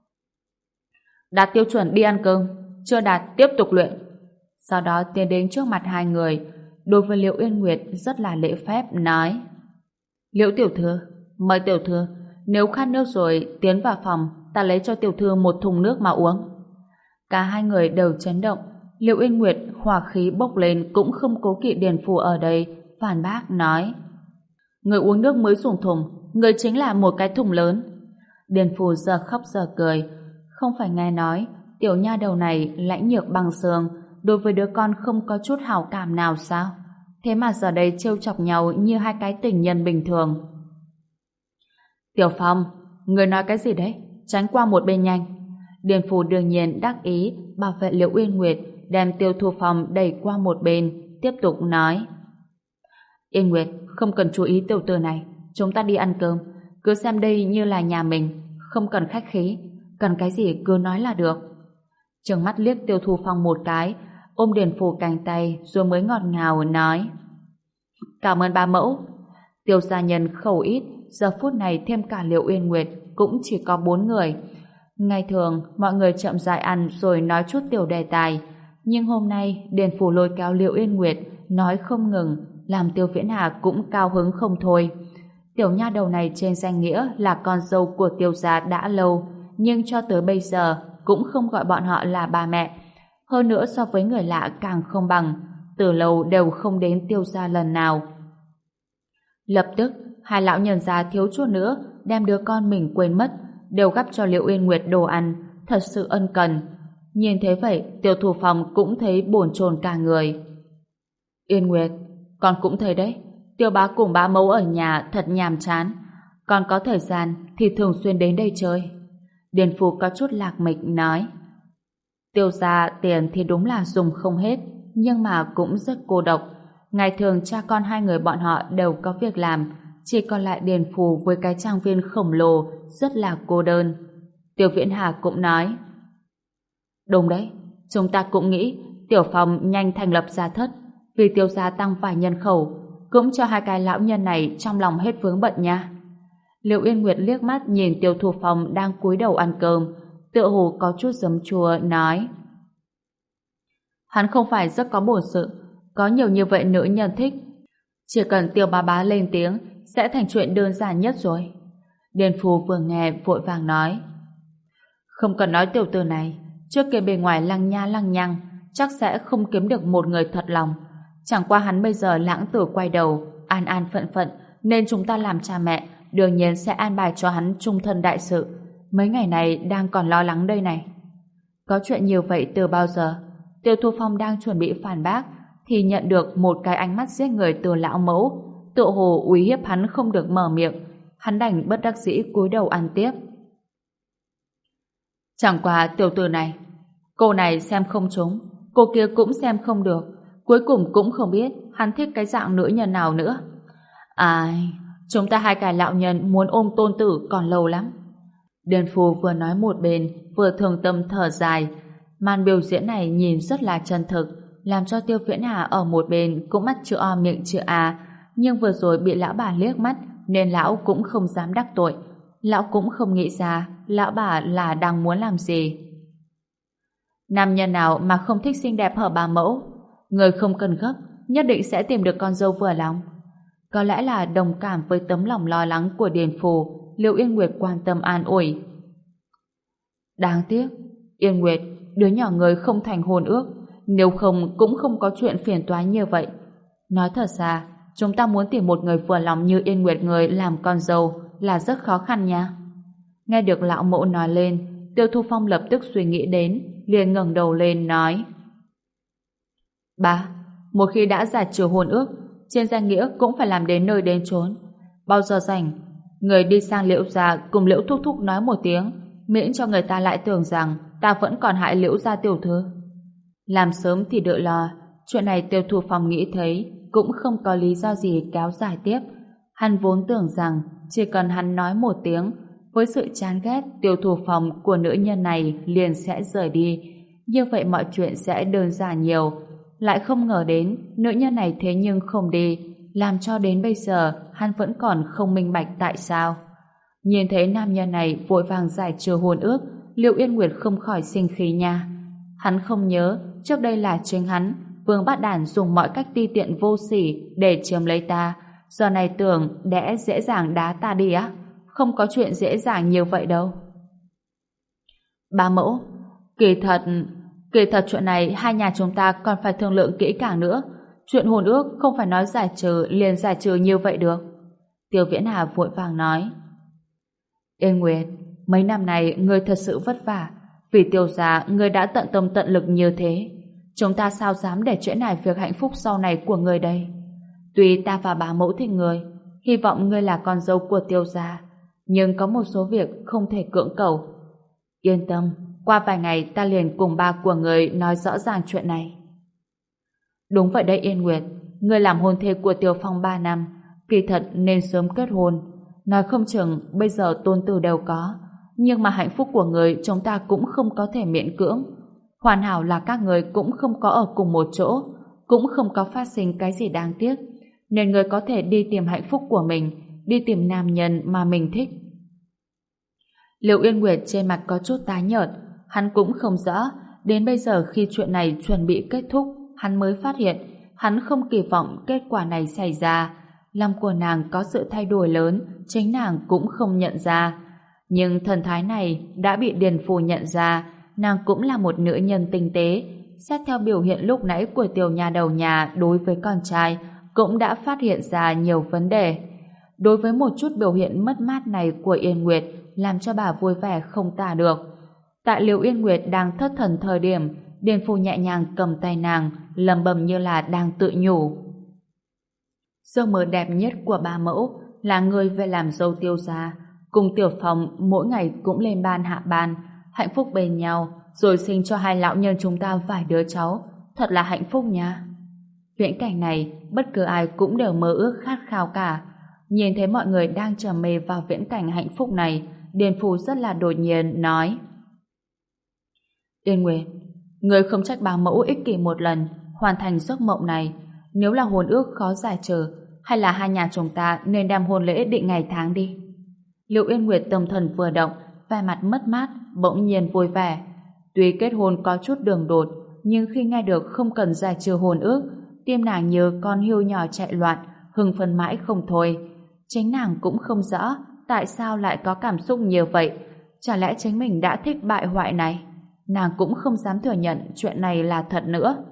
Đạt tiêu chuẩn đi ăn cơm, chưa đạt tiếp tục luyện. Sau đó tiến đến trước mặt hai người, đối với Liễu Uyên Nguyệt rất là lễ phép nói: Liễu tiểu thư, mời tiểu thư, nếu khát nước rồi tiến vào phòng, ta lấy cho tiểu thư một thùng nước mà uống. Cả hai người đều chấn động. Liễu Uyên Nguyệt hỏa khí bốc lên cũng không cố kỵ Điền Phù ở đây, phản bác nói: Người uống nước mới dùng thùng, người chính là một cái thùng lớn. Điền Phù giờ khóc giờ cười, không phải nghe nói tiểu nha đầu này lãnh nhược bằng xương, đối với đứa con không có chút hảo cảm nào sao? Thế mà giờ đây trêu chọc nhau như hai cái tình nhân bình thường. Tiểu Phong, người nói cái gì đấy? Tránh qua một bên nhanh. Điền Phù đương nhiên đắc ý bảo vệ Liễu Uyên Nguyệt, đem Tiêu Thu Phong đẩy qua một bên, tiếp tục nói: Yên Nguyệt, không cần chú ý tiểu tử này, chúng ta đi ăn cơm, cứ xem đây như là nhà mình, không cần khách khí, cần cái gì cứ nói là được. Trừng mắt liếc Tiêu Thu Phong một cái, ôm Điền Phù cánh tay rồi mới ngọt ngào nói: Cảm ơn ba mẫu. Tiêu gia nhân khẩu ít, giờ phút này thêm cả Liễu Uyên Nguyệt cũng chỉ có 4 người. Ngày thường mọi người chậm rãi ăn rồi nói chút tiểu đề tài, nhưng hôm nay Điền Phù lôi kéo Liễu Uyên Nguyệt nói không ngừng, làm Tiêu Viễn Hà cũng cao hứng không thôi. Tiểu nha đầu này trên danh nghĩa là con dâu của Tiêu gia đã lâu, nhưng cho tới bây giờ cũng không gọi bọn họ là ba mẹ. Hơn nữa so với người lạ càng không bằng, từ lâu đều không đến Tiêu gia lần nào. Lập tức, hai lão nhân già thiếu chút nữa đem đứa con mình quên mất, đều gắp cho Liễu Uyên Nguyệt đồ ăn, thật sự ân cần. Nhìn thế vậy, Tiêu Thủ Phong cũng thấy bồn chồn cả người. Yên Nguyệt, con cũng thấy đấy, Tiêu bá cùng bá mẫu ở nhà thật nhàm chán. Con có thời gian thì thường xuyên đến đây chơi. Điền Phú có chút lạc mịch nói. Tiêu gia tiền thì đúng là dùng không hết, nhưng mà cũng rất cô độc. Ngày thường cha con hai người bọn họ đều có việc làm, chỉ còn lại Điền Phù với cái trang viên khổng lồ rất là cô đơn. Tiêu Viễn Hà cũng nói. Đúng đấy, chúng ta cũng nghĩ Tiểu Phong nhanh thành lập gia thất, vì Tiêu gia tăng vài nhân khẩu, cũng cho hai cái lão nhân này trong lòng hết vướng bận nha. Liệu Yên Nguyệt liếc mắt nhìn Tiêu Thủ Phong đang cúi đầu ăn cơm, tựa hồ có chút giấm chua nói. Hắn không phải rất có bổn sự, có nhiều như vậy nữ nhân thích. Chỉ cần Tiêu bá bá lên tiếng sẽ thành chuyện đơn giản nhất rồi. Điền Phù vừa nghe vội vàng nói. Không cần nói tiểu tử này, trước kia bề ngoài lăng nha lăng nhăng, chắc sẽ không kiếm được một người thật lòng. Chẳng qua hắn bây giờ lãng tử quay đầu, an an phận phận, nên chúng ta làm cha mẹ đương nhiên sẽ an bài cho hắn trung thân đại sự. Mấy ngày này đang còn lo lắng đây này. Có chuyện nhiều vậy từ bao giờ? Tiêu Thu Phong đang chuẩn bị phản bác thì nhận được một cái ánh mắt giết người từ lão mẫu, tựa hồ uy hiếp hắn không được mở miệng. Hắn đành bất đắc dĩ cúi đầu ăn tiếp. Chẳng qua tiểu tử này, cô này xem không trúng, cô kia cũng xem không được, cuối cùng cũng không biết hắn thích cái dạng nữ nhân nào nữa. Ai, chúng ta hai cái lão nhân muốn ôm tôn tử còn lâu lắm. Điền Phù vừa nói một bên vừa thường tâm thở dài. Màn biểu diễn này nhìn rất là chân thực, làm cho Tiêu Viễn Hà ở một bên cũng mắt chữ O miệng chữ A, nhưng vừa rồi bị lão bà liếc mắt nên lão cũng không dám đắc tội. Lão cũng không nghĩ ra lão bà là đang muốn làm gì. Nam nhân nào mà không thích xinh đẹp hở bà mẫu, người không cần gấp, nhất định sẽ tìm được con dâu vừa lòng. Có lẽ là đồng cảm với tấm lòng lo lắng của Điền Phù, Liệu Yên Nguyệt quan tâm an ủi. Đáng tiếc, Yên Nguyệt, đứa nhỏ người không thành hôn ước, nếu không cũng không có chuyện phiền toái như vậy. Nói thật ra, chúng ta muốn tìm một người vừa lòng như Yên Nguyệt người làm con dâu là rất khó khăn nha. Nghe được lão mẫu nói lên, Tiêu Thu Phong lập tức suy nghĩ đến, liền ngẩng đầu lên nói. Ba, một khi đã giải trừ hôn ước, trên danh nghĩa cũng phải làm đến nơi đến chốn. Bao giờ rảnh, người đi sang Liễu gia cùng Liễu Thúc Thúc nói một tiếng, miễn cho người ta lại tưởng rằng ta vẫn còn hại Liễu gia tiểu thư. Làm sớm thì đợi lo, chuyện này Tiêu Thu Phong nghĩ thấy cũng không có lý do gì kéo dài tiếp. Hắn vốn tưởng rằng chỉ cần hắn nói một tiếng, với sự chán ghét Tiêu Thu Phong của nữ nhân này liền sẽ rời đi, như vậy mọi chuyện sẽ đơn giản nhiều. Lại không ngờ đến nữ nhân này thế nhưng không đi, làm cho đến bây giờ hắn vẫn còn không minh bạch tại sao. Nhìn thấy nam nhân này vội vàng giải trừ hôn ước, Liệu Yên Nguyệt không khỏi sinh khí nha. Hắn không nhớ trước đây là chính hắn, Vương Bát Đản dùng mọi cách ti tiện vô sỉ để chiếm lấy ta, giờ này tưởng đẽ dễ dàng đá ta đi á? Không có chuyện dễ dàng như vậy đâu. Ba mẫu, kỳ thật chuyện này hai nhà chúng ta còn phải thương lượng kỹ càng nữa. Chuyện hôn ước không phải nói giải trừ liền giải trừ như vậy được. Tiêu Viễn Hà vội vàng nói. Yên Nguyệt, mấy năm này ngươi thật sự vất vả, vì Tiêu gia ngươi đã tận tâm tận lực như thế. Chúng ta sao dám để trễ nải việc hạnh phúc sau này của ngươi đây? Tuy ta và bà mẫu thích ngươi, hy vọng ngươi là con dâu của Tiêu gia, nhưng có một số việc không thể cưỡng cầu. Yên tâm, qua vài ngày ta liền cùng ba của ngươi nói rõ ràng chuyện này. Đúng vậy đấy Yên Nguyệt, ngươi làm hôn thê của Tiêu Phong 3 năm, kỳ thật nên sớm kết hôn. Nói không chừng bây giờ tôn tử đều có, nhưng mà hạnh phúc của người chúng ta cũng không có thể miễn cưỡng. Hoàn hảo là các người cũng không có ở cùng một chỗ, cũng không có phát sinh cái gì đáng tiếc, nên người có thể đi tìm hạnh phúc của mình, đi tìm nam nhân mà mình thích. Liệu Yên Nguyệt trên mặt có chút tái nhợt, hắn cũng không rõ, đến bây giờ khi chuyện này chuẩn bị kết thúc, hắn mới phát hiện, hắn không kỳ vọng kết quả này xảy ra. Lòng của nàng có sự thay đổi lớn, chính nàng cũng không nhận ra. Nhưng thần thái này đã bị Điền Phù nhận ra, nàng cũng là một nữ nhân tinh tế. Xét theo biểu hiện lúc nãy của tiểu nhà đầu nhà đối với con trai, cũng đã phát hiện ra nhiều vấn đề. Đối với một chút biểu hiện mất mát này của Yên Nguyệt, làm cho bà vui vẻ không tả được. Tại Liễu Yên Nguyệt đang thất thần thời điểm, Điền Phu nhẹ nhàng cầm tay nàng, lẩm bẩm như là đang tự nhủ. Giấc mơ đẹp nhất của ba mẫu là người về làm dâu Tiêu gia, cùng Tiểu Phong mỗi ngày cũng lên ban hạ ban, hạnh phúc bên nhau, rồi sinh cho hai lão nhân chúng ta vài đứa cháu, thật là hạnh phúc nha. Viễn cảnh này, bất cứ ai cũng đều mơ ước khát khao cả. Nhìn thấy mọi người đang trầm mê vào viễn cảnh hạnh phúc này, Điền Phu rất là đột nhiên nói: Yên Nguyệt, người không trách bá mẫu ích kỷ một lần, hoàn thành giấc mộng này. Nếu là hôn ước khó giải trừ, hay là hai nhà chúng ta nên đem hôn lễ định ngày tháng đi. Liễu Yên Nguyệt tâm thần vừa động, vẻ mặt mất mát, bỗng nhiên vui vẻ. Tuy kết hôn có chút đường đột, nhưng khi nghe được không cần giải trừ hôn ước, tim nàng như con hươu nhỏ chạy loạn, hưng phấn mãi không thôi. Chính nàng cũng không rõ tại sao lại có cảm xúc như vậy. Chả lẽ chính mình đã thích bại hoại này? Nàng cũng không dám thừa nhận chuyện này là thật nữa.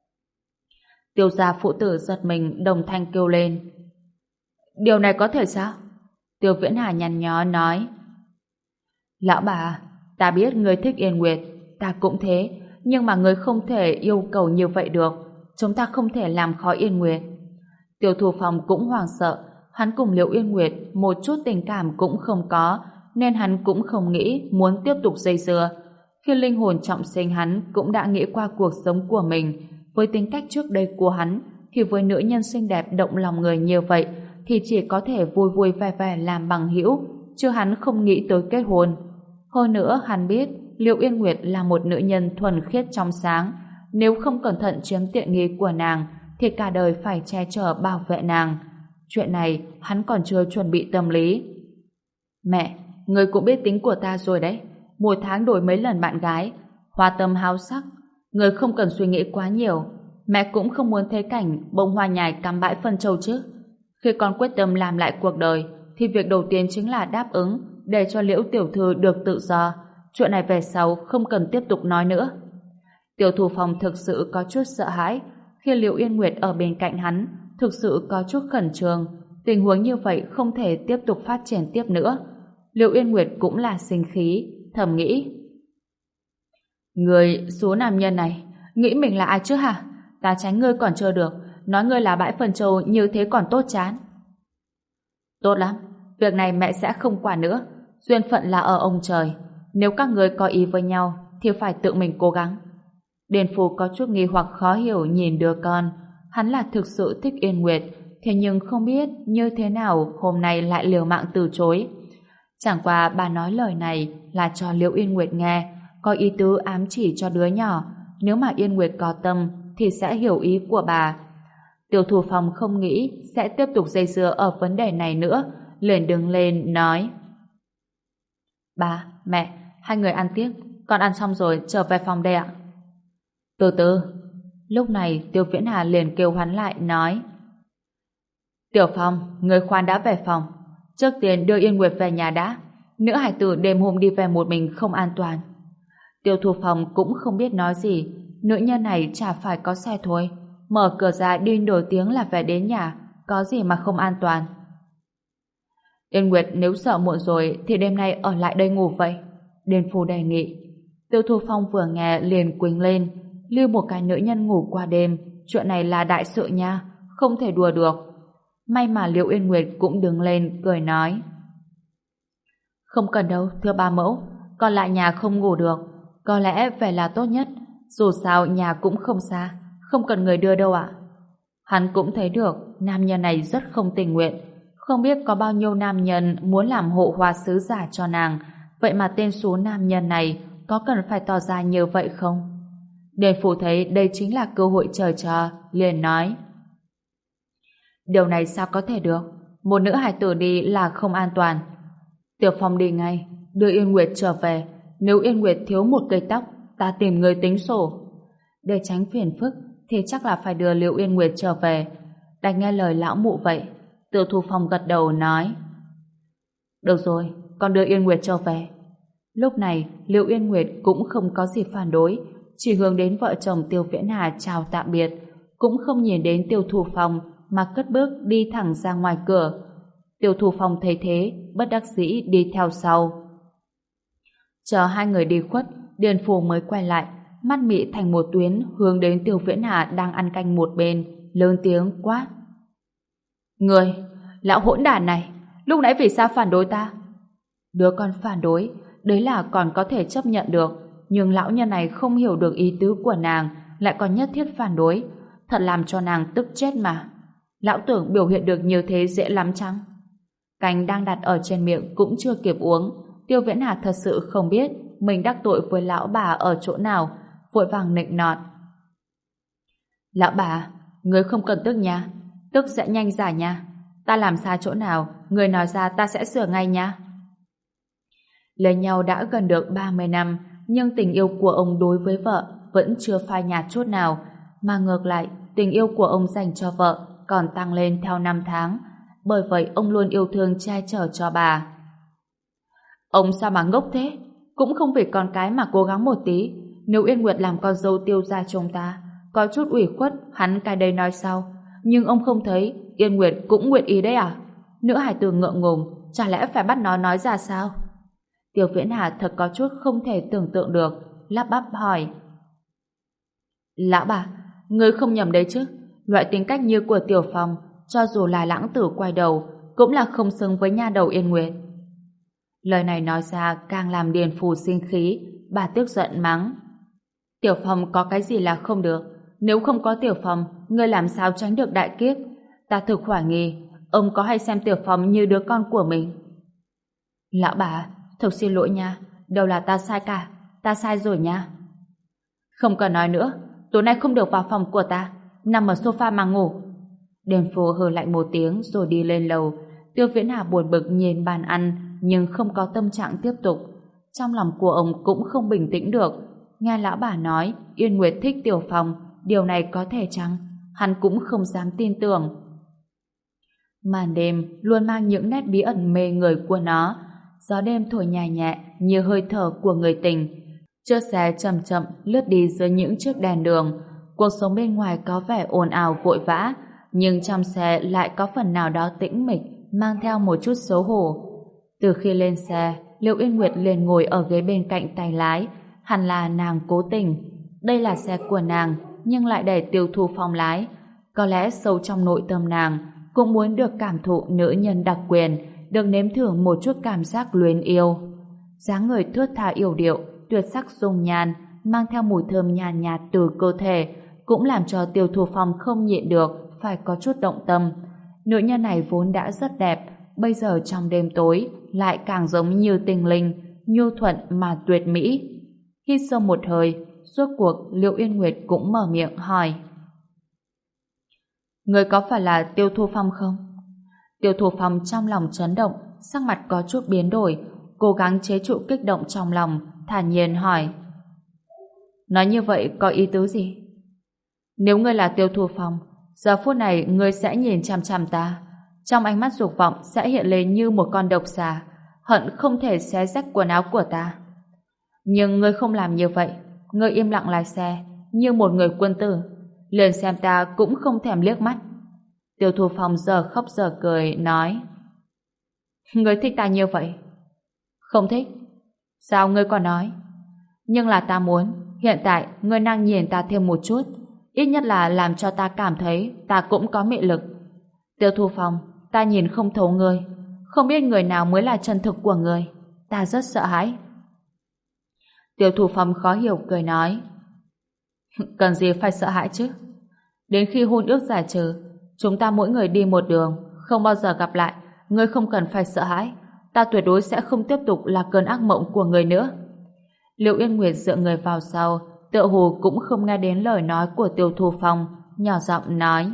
Tiêu gia phụ tử giật mình đồng thanh kêu lên: Điều này có thể sao? Tiêu Viễn Hà nhăn nhó nói: Lão bà, ta biết người thích Yên Nguyệt, ta cũng thế, nhưng mà người không thể yêu cầu như vậy được. Chúng ta không thể làm khó Yên Nguyệt. Tiêu Thu Phong cũng hoảng sợ, hắn cùng Liễu Yên Nguyệt một chút tình cảm cũng không có, nên hắn cũng không nghĩ muốn tiếp tục dây dưa. Khi linh hồn trọng sinh hắn cũng đã nghĩ qua cuộc sống của mình, với tính cách trước đây của hắn, thì với nữ nhân xinh đẹp động lòng người như vậy, thì chỉ có thể vui vui vẻ vẻ làm bằng hữu, chứ hắn không nghĩ tới kết hôn. Hơn nữa hắn biết Liễu Yên Nguyệt là một nữ nhân thuần khiết trong sáng, nếu không cẩn thận chiếm tiện nghi của nàng, thì cả đời phải che chở bảo vệ nàng. Chuyện này hắn còn chưa chuẩn bị tâm lý. Mẹ, người cũng biết tính của ta rồi đấy. Một tháng đổi mấy lần bạn gái, hoa tâm háo sắc. Người không cần suy nghĩ quá nhiều. Mẹ cũng không muốn thấy cảnh bông hoa nhài cắm bãi phân châu chứ. Khi con quyết tâm làm lại cuộc đời, thì việc đầu tiên chính là đáp ứng để cho Liễu tiểu thư được tự do. Chuyện này về sau không cần tiếp tục nói nữa. Tiêu Thủ Phong thực sự có chút sợ hãi. Khi Liễu Yên Nguyệt ở bên cạnh hắn, thực sự có chút khẩn trương. Tình huống như vậy không thể tiếp tục phát triển tiếp nữa. Liễu Yên Nguyệt cũng là sinh khí, thầm nghĩ: Người số nam nhân này nghĩ mình là ai chứ hả? Ta tránh ngươi còn chưa được, nói ngươi là bãi phân châu như thế còn tốt chán. Tốt lắm, việc này mẹ sẽ không quản nữa. Duyên phận là ở ông trời. Nếu các ngươi có ý với nhau thì phải tự mình cố gắng. Điền Phu có chút nghi hoặc khó hiểu nhìn đứa con. Hắn là thực sự thích Yên Nguyệt, thế nhưng không biết như thế nào hôm nay lại liều mạng từ chối. Chẳng qua bà nói lời này là cho Liễu Yên Nguyệt nghe, có ý tứ ám chỉ cho đứa nhỏ, nếu mà Yên Nguyệt có tâm thì sẽ hiểu ý của bà. Tiêu Thủ Phong không nghĩ sẽ tiếp tục dây dưa ở vấn đề này nữa, liền đứng lên nói: Ba, mẹ, hai người ăn tiếp, con ăn xong rồi trở về phòng đây ạ. Từ từ. Lúc này Tiêu Viễn Hà liền kêu hắn lại nói: Tiểu Phong, người khoan đã về phòng. Trước tiên đưa Yên Nguyệt về nhà đã. Nữ hài tử đêm hôm đi về một mình không an toàn. Tiêu Thu Phong cũng không biết nói gì. Nữ nhân này chả phải có xe thôi. Mở cửa ra đi nổi tiếng là về đến nhà, có gì mà không an toàn. Yên Nguyệt nếu sợ muộn rồi thì đêm nay ở lại đây ngủ vậy. Điền Phu đề nghị. Tiêu Thu Phong vừa nghe liền quỳnh lên. Lưu một cái nữ nhân ngủ qua đêm, chuyện này là đại sự nha, không thể đùa được. May mà Liễu Yên Nguyệt cũng đứng lên cười nói: Không cần đâu thưa ba mẫu, còn lại nhà không ngủ được, có lẽ về là tốt nhất, dù sao nhà cũng không xa, không cần người đưa đâu ạ. Hắn cũng thấy được nam nhân này rất không tình nguyện, không biết có bao nhiêu nam nhân muốn làm hộ hoa sứ giả cho nàng, vậy mà tên số nam nhân này có cần phải tỏ ra như vậy không? Điền Phủ thấy đây chính là cơ hội trời cho, liền nói: Điều này sao có thể được, một nữ hài tử đi là không an toàn. Tiểu Phong đi ngay, đưa Yên Nguyệt trở về, nếu Yên Nguyệt thiếu một cây tóc, ta tìm người tính sổ. Để tránh phiền phức thì chắc là phải đưa Liễu Yên Nguyệt trở về. Đành nghe lời lão mụ vậy. Tiêu Thu Phong gật đầu nói: Được rồi, con đưa Yên Nguyệt trở về. Lúc này Liễu Yên Nguyệt cũng không có gì phản đối, chỉ hướng đến vợ chồng Tiêu Viễn Hà chào tạm biệt, cũng không nhìn đến Tiêu Thu Phong mà cất bước đi thẳng ra ngoài cửa. Tiêu Thu Phong thấy thế, bất đắc dĩ đi theo sau. Chờ hai người đi khuất, Điền Phù mới quay lại, mắt mị thành một tuyến hướng đến Tiêu Viễn Hà đang ăn canh một bên, lớn tiếng quát. Người, lão hỗn đản này, lúc nãy vì sao phản đối ta? Đứa con phản đối, đấy là còn có thể chấp nhận được, nhưng lão nhân này không hiểu được ý tứ của nàng, lại còn nhất thiết phản đối, thật làm cho nàng tức chết mà. Lão tưởng biểu hiện được như thế dễ lắm chăng? Canh đang đặt ở trên miệng cũng chưa kịp uống, Tiêu Viễn Hà thật sự không biết mình đắc tội với lão bà ở chỗ nào, vội vàng nịnh nọt. Lão bà, người không cần tức nha, tức sẽ nhanh giải nha. Ta làm sai chỗ nào, người nói ra ta sẽ sửa ngay nha. Lấy nhau đã gần được 30 năm, nhưng tình yêu của ông đối với vợ vẫn chưa phai nhạt chút nào, mà ngược lại, tình yêu của ông dành cho vợ còn tăng lên theo năm tháng. Bởi vậy ông luôn yêu thương che chở cho bà. Ông sao mà ngốc thế? Cũng không vì con cái mà cố gắng một tí. Nếu Yên Nguyệt làm con dâu Tiêu gia chúng ta, có chút ủy khuất, hắn cái đây nói sau. Nhưng ông không thấy Yên Nguyệt cũng nguyện ý đấy à? Nữ hài tử ngượng ngùng, chả lẽ phải bắt nó nói ra sao? Tiêu Viễn Hà thật có chút không thể tưởng tượng được, lắp bắp hỏi. Lão bà, ngươi không nhầm đấy chứ? Loại tính cách như của Tiểu Phong, cho dù là lãng tử quay đầu, cũng là không xứng với nha đầu Yên Nguyệt. Lời này nói ra càng làm Điền Phù sinh khí, bà tức giận mắng. Tiểu Phong có cái gì là không được? Nếu không có Tiểu Phong, ngươi làm sao tránh được đại kiếp? Ta thực hoài nghi, ông có hay xem Tiểu Phong như đứa con của mình? Lão bà, thật xin lỗi nha, đâu là ta sai cả, ta sai rồi nha. Không cần nói nữa, tối nay không được vào phòng của ta, nằm ở sofa mà ngủ. Điền Phù hừ lạnh một tiếng rồi đi lên lầu. Tiêu Viễn Hà buồn bực nhìn bàn ăn nhưng không có tâm trạng tiếp tục. Trong lòng của ông cũng không bình tĩnh được. Nghe lão bà nói Yên Nguyệt thích Tiểu Phong, điều này có thể chăng? Hắn cũng không dám tin tưởng. Màn đêm luôn mang những nét bí ẩn mê người của nó. Gió đêm thổi nhẹ nhẹ như hơi thở của người tình. Chiếc xe chậm chậm lướt đi dưới những chiếc đèn đường. Cuộc sống bên ngoài có vẻ ồn ào vội vã, nhưng trong xe lại có phần nào đó tĩnh mịch, mang theo một chút xấu hổ. Từ khi lên xe, Liễu Yên Nguyệt liền ngồi ở ghế bên cạnh tay lái. Hẳn là nàng cố tình. Đây là xe của nàng, nhưng lại để Tiêu Thu Phong lái. Có lẽ sâu trong nội tâm nàng cũng muốn được cảm thụ nữ nhân đặc quyền, được nếm thử một chút cảm giác luyến yêu. Dáng người thướt tha yểu điệu, tuyệt sắc dung nhan, mang theo mùi thơm nhàn nhạt từ cơ thể, cũng làm cho Tiêu Thu Phong không nhịn được phải có chút động tâm. Nữ nhân này vốn đã rất đẹp, bây giờ trong đêm tối lại càng giống như tinh linh, nhu thuận mà tuyệt mỹ. Hít sâu một hơi, rốt cuộc Liễu Yên Nguyệt cũng mở miệng hỏi. Người có phải là Tiêu Thu Phong không? Tiêu Thu Phong trong lòng chấn động, sắc mặt có chút biến đổi, cố gắng chế trụ kích động trong lòng, thản nhiên hỏi. Nói như vậy có ý tứ gì? Nếu ngươi là Tiêu Thu Phong, giờ phút này ngươi sẽ nhìn chằm chằm ta, trong ánh mắt dục vọng sẽ hiện lên như một con độc xà, hận không thể xé rách quần áo của ta. Nhưng ngươi không làm như vậy, ngươi im lặng lái xe như một người quân tử, liền xem ta cũng không thèm liếc mắt. Tiêu Thu Phong giờ khóc giờ cười nói. Ngươi thích ta như vậy? Không thích. Sao ngươi còn nói? Nhưng là ta muốn hiện tại ngươi đang nhìn ta thêm một chút, ít nhất là làm cho ta cảm thấy ta cũng có mị lực. Tiêu Thu Phong, ta nhìn không thấu ngươi, không biết người nào mới là chân thực của ngươi, ta rất sợ hãi. Tiêu Thu Phong khó hiểu cười nói. Cần gì phải sợ hãi chứ? Đến khi hôn ước giải trừ, chúng ta mỗi người đi một đường, không bao giờ gặp lại, ngươi không cần phải sợ hãi, ta tuyệt đối sẽ không tiếp tục là cơn ác mộng của ngươi nữa. Liễu Yên Nguyệt dựa người vào sau, tựa hồ cũng không nghe đến lời nói của Tiêu Thu Phong, nhỏ giọng nói.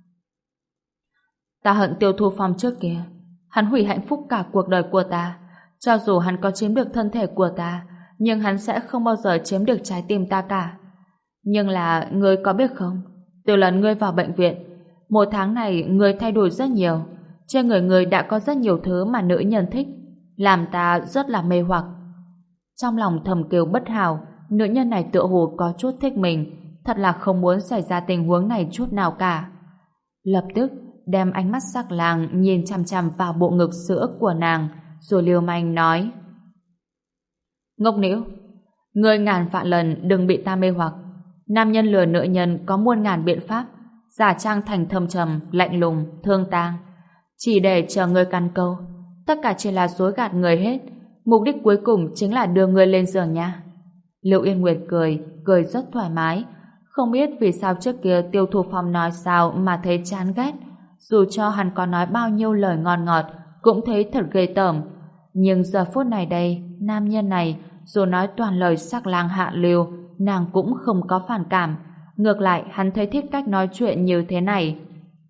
Ta hận Tiêu Thu Phong trước kia, hắn hủy hạnh phúc cả cuộc đời của ta, cho dù hắn có chiếm được thân thể của ta, nhưng hắn sẽ không bao giờ chiếm được trái tim ta cả. Nhưng là, ngươi có biết không, từ lần ngươi vào bệnh viện, một tháng này ngươi thay đổi rất nhiều, trên người ngươi đã có rất nhiều thứ mà nữ nhân thích, làm ta rất là mê hoặc. Trong lòng thầm kêu bất hảo, nữ nhân này tựa hồ có chút thích mình, thật là không muốn xảy ra tình huống này chút nào cả. Lập tức đem ánh mắt sắc làng nhìn chằm chằm vào bộ ngực sữa của nàng, rồi liều manh nói. Ngốc nĩu, Ngươi ngàn vạn lần đừng bị ta mê hoặc. Nam nhân lừa nữ nhân có muôn ngàn biện pháp, giả trang thành thâm trầm, lạnh lùng, thương tang, chỉ để chờ ngươi căn câu. Tất cả chỉ là dối gạt người hết. Mục đích cuối cùng chính là đưa ngươi lên giường nha. Liệu Yên Nguyệt cười rất thoải mái. Không biết vì sao trước kia Tiêu Thu Phong nói sao mà thấy chán ghét. Dù cho hắn có nói bao nhiêu lời ngon ngọt, cũng thấy thật ghê tởm. Nhưng giờ phút này đây, nam nhân này, dù nói toàn lời sắc lang hạ lưu, nàng cũng không có phản cảm. Ngược lại, hắn thấy thích cách nói chuyện như thế này.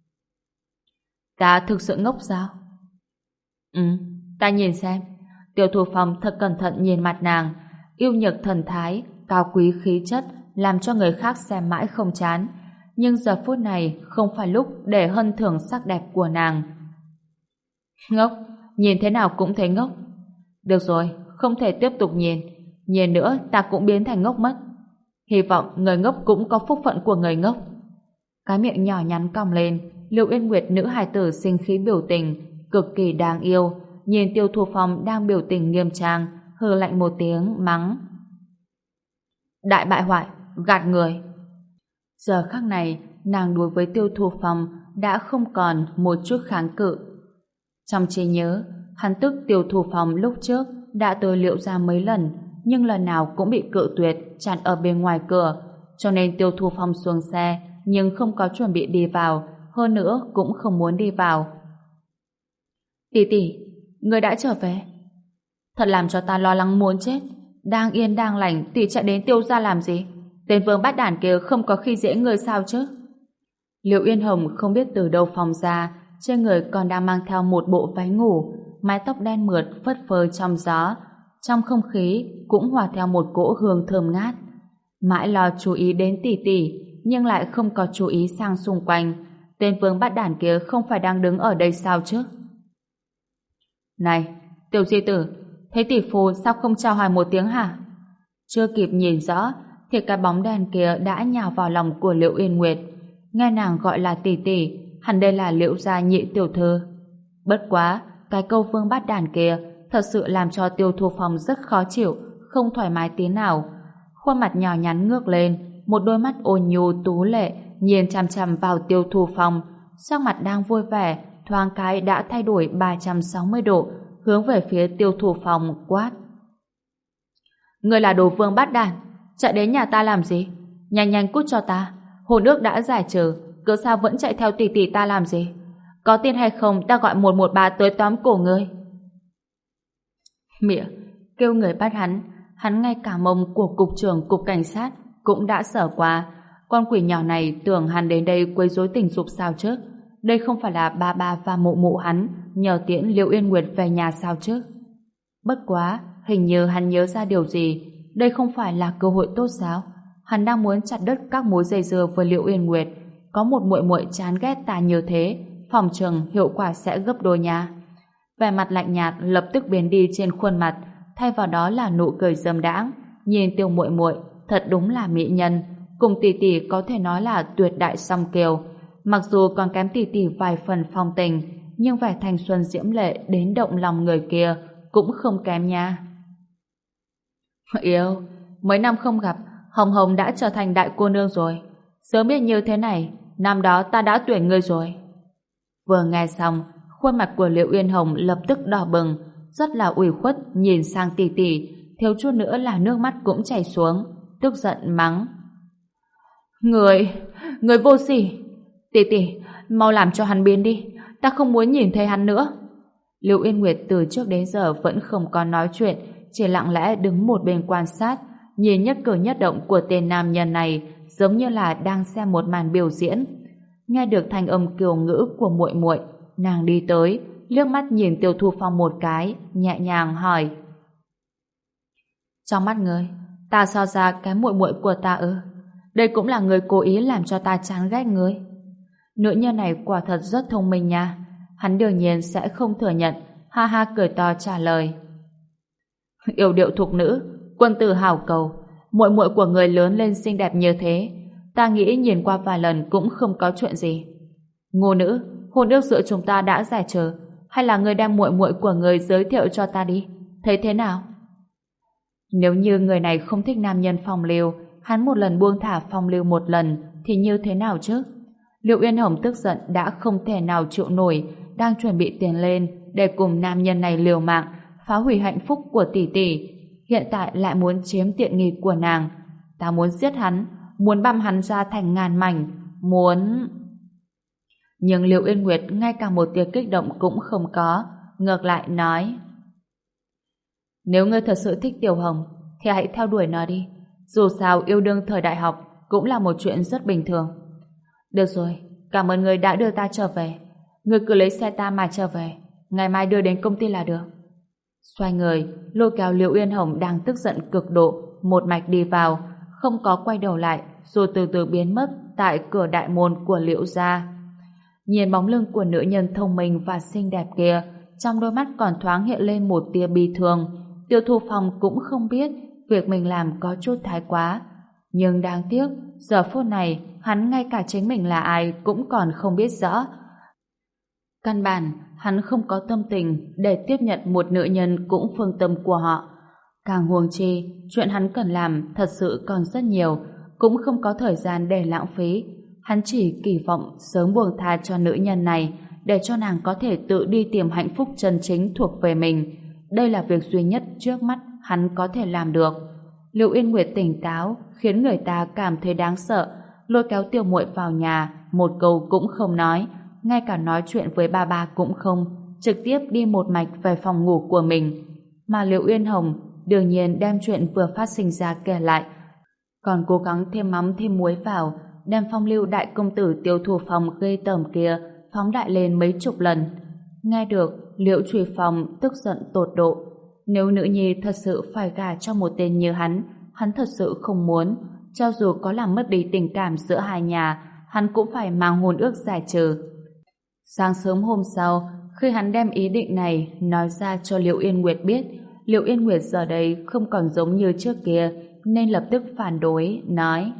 Ta thực sự ngốc sao? Ừ, ta nhìn xem. Tiêu Thu Phong thật cẩn thận nhìn mặt nàng, yêu nhược thần thái, cao quý khí chất, làm cho người khác xem mãi không chán. Nhưng giờ phút này không phải lúc để hân thưởng sắc đẹp của nàng. Ngốc, nhìn thế nào cũng thấy ngốc. Được rồi, không thể tiếp tục nhìn. Nhìn nữa ta cũng biến thành ngốc mất. Hy vọng người ngốc cũng có phúc phận của người ngốc. Cái miệng nhỏ nhắn cong lên, Lưu Yên Nguyệt nữ hài tử sinh khí biểu tình, cực kỳ đáng yêu. Nhìn Tiêu Thu Phong đang biểu tình nghiêm trang, hừ lạnh một tiếng, mắng. Đại bại hoại, gạt người. Giờ khắc này, nàng đối với Tiêu Thu Phong đã không còn một chút kháng cự. Trong trí nhớ, hắn tức Tiêu Thu Phong lúc trước đã tới Liễu gia mấy lần, nhưng lần nào cũng bị cự tuyệt, chặn ở bên ngoài cửa. Cho nên Tiêu Thu Phong xuống xe, nhưng không có chuẩn bị đi vào, hơn nữa cũng không muốn đi vào. Tỷ tỷ, người đã trở về. Thật làm cho ta lo lắng muốn chết. Đang yên đang lành tỷ chạy đến Tiêu gia làm gì? Tên vương bát đản kia không có khi dễ người sao chứ? Liệu Yên Hồng không biết từ đâu phòng ra, trên người còn đang mang theo một bộ váy ngủ, mái tóc đen mượt phất phới trong gió, trong không khí cũng hòa theo một cỗ hương thơm ngát. Mãi lo chú ý đến tỷ tỷ, nhưng lại không có chú ý sang xung quanh. Tên vương bát đản kia không phải đang đứng ở đây sao chứ? Này, tiểu di tử, thấy tỷ phu sao không chào hỏi một tiếng hả? Chưa kịp nhìn rõ thì cái bóng đèn kia đã nhào vào lòng của Liễu Yên Nguyệt. Nghe nàng gọi là tỷ tỷ, hẳn đây là Liễu gia nhị tiểu thư. Bất quá, cái câu vương bát đàn kia thật sự làm cho Tiêu Thu Phong rất khó chịu, không thoải mái tí nào. Khuôn mặt nhỏ nhắn ngước lên, một đôi mắt ôn nhu tú lệ nhìn chằm chằm vào Tiêu Thu Phong, sắc mặt đang vui vẻ, thoáng cái đã thay đổi 360 độ, hướng về phía Tiêu Thu Phong quát. Người là đồ vương bát đàn, chạy đến nhà ta làm gì? Nhanh nhanh cút cho ta, hồn ước đã giải trừ, cớ sao vẫn chạy theo tỷ tỷ ta làm gì? Có tin hay không ta gọi 113 tới tóm cổ ngươi. Mẹ, kêu người bắt hắn ngay cả mông của cục trưởng cục cảnh sát cũng đã sở qua. Con quỷ nhỏ này tưởng hắn đến đây quấy rối tình dục sao chứ? Đây không phải là ba ba và mụ mụ hắn nhờ tiễn Liễu Yên Nguyệt về nhà sao chứ? Bất quá, hình như hắn nhớ ra điều gì. Đây không phải là cơ hội tốt sao? Hắn đang muốn chặt đứt các mối dây dưa với Liễu Yên Nguyệt. Có một muội muội chán ghét ta như thế, phòng chừng hiệu quả sẽ gấp đôi nha. Vẻ mặt lạnh nhạt lập tức biến đi trên khuôn mặt, thay vào đó là nụ cười dâm đãng. Nhìn Tiêu muội muội thật đúng là mỹ nhân, cùng tỷ tỷ có thể nói là tuyệt đại song kiều. Mặc dù còn kém tỷ tỷ vài phần phong tình, nhưng vẻ thanh xuân diễm lệ đến động lòng người kia cũng không kém nha. Yêu, mấy năm không gặp, Hồng Hồng đã trở thành đại cô nương rồi. Sớm biết như thế này, năm đó ta đã tuyển ngươi rồi. Vừa nghe xong, khuôn mặt của Liễu Yên Hồng lập tức đỏ bừng, rất là ủy khuất nhìn sang tỷ tỷ, thiếu chút nữa là nước mắt cũng chảy xuống, tức giận mắng. Người vô sỉ. Tỷ tỷ, mau làm cho hắn biến đi, ta không muốn nhìn thấy hắn nữa. Liễu Yên Nguyệt từ trước đến giờ vẫn không có nói chuyện, chỉ lặng lẽ đứng một bên quan sát, nhìn nhất cử nhất động của tên nam nhân này, giống như là đang xem một màn biểu diễn. Nghe được thanh âm kiều ngữ của muội muội, nàng đi tới, liếc mắt nhìn Tiêu Thu Phong một cái, nhẹ nhàng hỏi: trong mắt ngươi, ta so ra cái muội muội của ta ư? Đây cũng là người cố ý làm cho ta chán ghét ngươi. Nữ nhân này quả thật rất thông minh nha. Hắn đương nhiên sẽ không thừa nhận, ha ha cười to trả lời: Yêu điệu thục nữ, quân tử hảo cầu, muội muội của người lớn lên xinh đẹp như thế, ta nghĩ nhìn qua vài lần cũng không có chuyện gì. Ngô nữ, hôn ước giữa chúng ta đã giải trừ, hay là người đem muội muội của người giới thiệu cho ta đi, thấy thế nào? Nếu như người này không thích nam nhân phong lưu, hắn một lần buông thả phong lưu một lần thì như thế nào chứ? Liệu Uyên Hồng tức giận đã không thể nào chịu nổi, đang chuẩn bị tiến lên để cùng nam nhân này liều mạng, phá hủy hạnh phúc của tỷ tỷ. Hiện tại lại muốn chiếm tiện nghi của nàng. Ta muốn giết hắn, muốn băm hắn ra thành ngàn mảnh, muốn... Nhưng Liệu Yên Nguyệt ngay cả một tia kích động cũng không có, ngược lại nói: nếu ngươi thật sự thích Tiểu Hồng thì hãy theo đuổi nó đi. Dù sao yêu đương thời đại học cũng là một chuyện rất bình thường. Được rồi, cảm ơn ngươi đã đưa ta trở về. Ngươi cứ lấy xe ta mà trở về, ngày mai đưa đến công ty là được. Xoay người, lôi kéo Liễu Uyên Hồng đang tức giận cực độ, một mạch đi vào, không có quay đầu lại, rồi từ từ biến mất tại cửa đại môn của Liễu gia. Nhìn bóng lưng của nữ nhân thông minh và xinh đẹp kia, trong đôi mắt còn thoáng hiện lên một tia bi thương. Tiêu Thu Phong cũng không biết việc mình làm có chút thái quá. Nhưng đáng tiếc, giờ phút này hắn ngay cả chính mình là ai cũng còn không biết rõ. Căn bản, hắn không có tâm tình để tiếp nhận một nữ nhân cũng phương tâm của họ. Càng huống chi, chuyện hắn cần làm thật sự còn rất nhiều, cũng không có thời gian để lãng phí. Hắn chỉ kỳ vọng sớm buông tha cho nữ nhân này để cho nàng có thể tự đi tìm hạnh phúc chân chính thuộc về mình. Đây là việc duy nhất trước mắt hắn có thể làm được. Liệu Yên Nguyệt tỉnh táo khiến người ta cảm thấy đáng sợ, lôi kéo Tiểu Muội vào nhà, một câu cũng không nói, ngay cả nói chuyện với ba cũng không, trực tiếp đi một mạch về phòng ngủ của mình. Mà Liệu Uyên Hồng đương nhiên đem chuyện vừa phát sinh ra kể lại, còn cố gắng thêm mắm thêm muối vào, đem phong lưu đại công tử Tiêu Thu Phong ghê tởm kia phóng đại lên mấy chục lần. Nghe được, Liễu Truy Phong tức giận tột độ. Nếu nữ nhi thật sự phải gả cho một tên như hắn thật sự không muốn. Cho dù có làm mất đi tình cảm giữa hai nhà, hắn cũng phải mang hôn ước giải trừ. Sáng sớm hôm sau, khi hắn đem ý định này nói ra cho Liễu Yên Nguyệt biết, Liễu Yên Nguyệt giờ đây không còn giống như trước kia, nên lập tức phản đối, nói: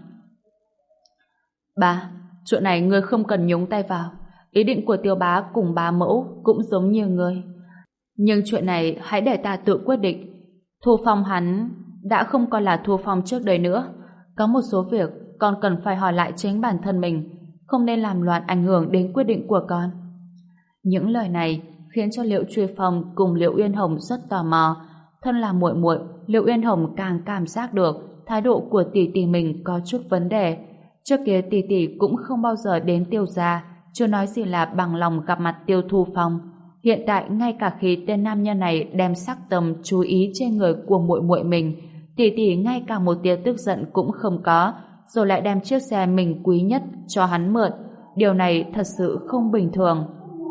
Ba, chuyện này ngươi không cần nhúng tay vào. Ý định của Tiêu bá cùng bá mẫu cũng giống như ngươi. Nhưng chuyện này hãy để ta tự quyết định. Thu Phong hắn đã không còn là Thu Phong trước đây nữa. Có một số việc con cần phải hỏi lại chính bản thân mình, không nên làm loạn ảnh hưởng đến quyết định của con. Những lời này khiến cho Liễu Truy Phong cùng Liễu Uyên Hồng rất tò mò. Thân là muội muội, Liễu Uyên Hồng càng cảm giác được thái độ của tỷ tỷ mình có chút vấn đề. Trước kia tỷ tỷ cũng không bao giờ đến Tiêu gia, chưa nói gì là bằng lòng gặp mặt Tiêu Thu Phong. Hiện tại ngay cả khi tên nam nhân này đem sắc tâm chú ý trên người của muội muội mình, tỷ tỷ ngay cả một tia tức giận cũng không có, rồi lại đem chiếc xe mình quý nhất cho hắn mượn. Điều này thật sự không bình thường.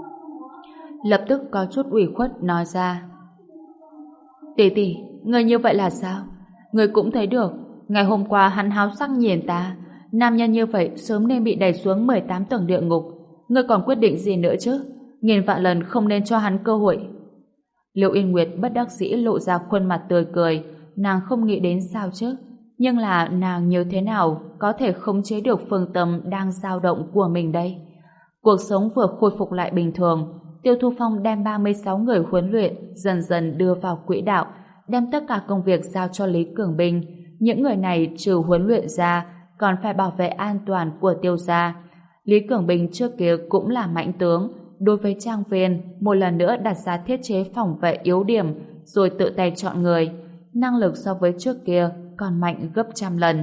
Lập tức có chút ủy khuất nói ra: Tỷ tỷ, người như vậy là sao? Người cũng thấy được, ngày hôm qua hắn háo sắc nhìn ta. Nam nhân như vậy sớm nên bị đẩy xuống 18 tầng địa ngục. Ngươi còn quyết định gì nữa chứ? Nghìn vạn lần không nên cho hắn cơ hội. Liễu Yên Nguyệt bất đắc dĩ lộ ra khuôn mặt tươi cười. Nàng không nghĩ đến sao chứ, nhưng là nàng như thế nào có thể khống chế được phương tâm đang dao động của mình đây? Cuộc sống vừa khôi phục lại bình thường, Tiêu Thu Phong đem 36 người huấn luyện dần dần đưa vào quỹ đạo, đem tất cả công việc giao cho Lý Cường Binh. Những người này trừ huấn luyện ra còn phải bảo vệ an toàn của Tiêu gia. Lý Cường Bình trước kia cũng là mãnh tướng, đối với trang viên một lần nữa đặt ra thiết chế phòng vệ yếu điểm rồi tự tay chọn người, năng lực so với trước kia còn mạnh gấp trăm lần.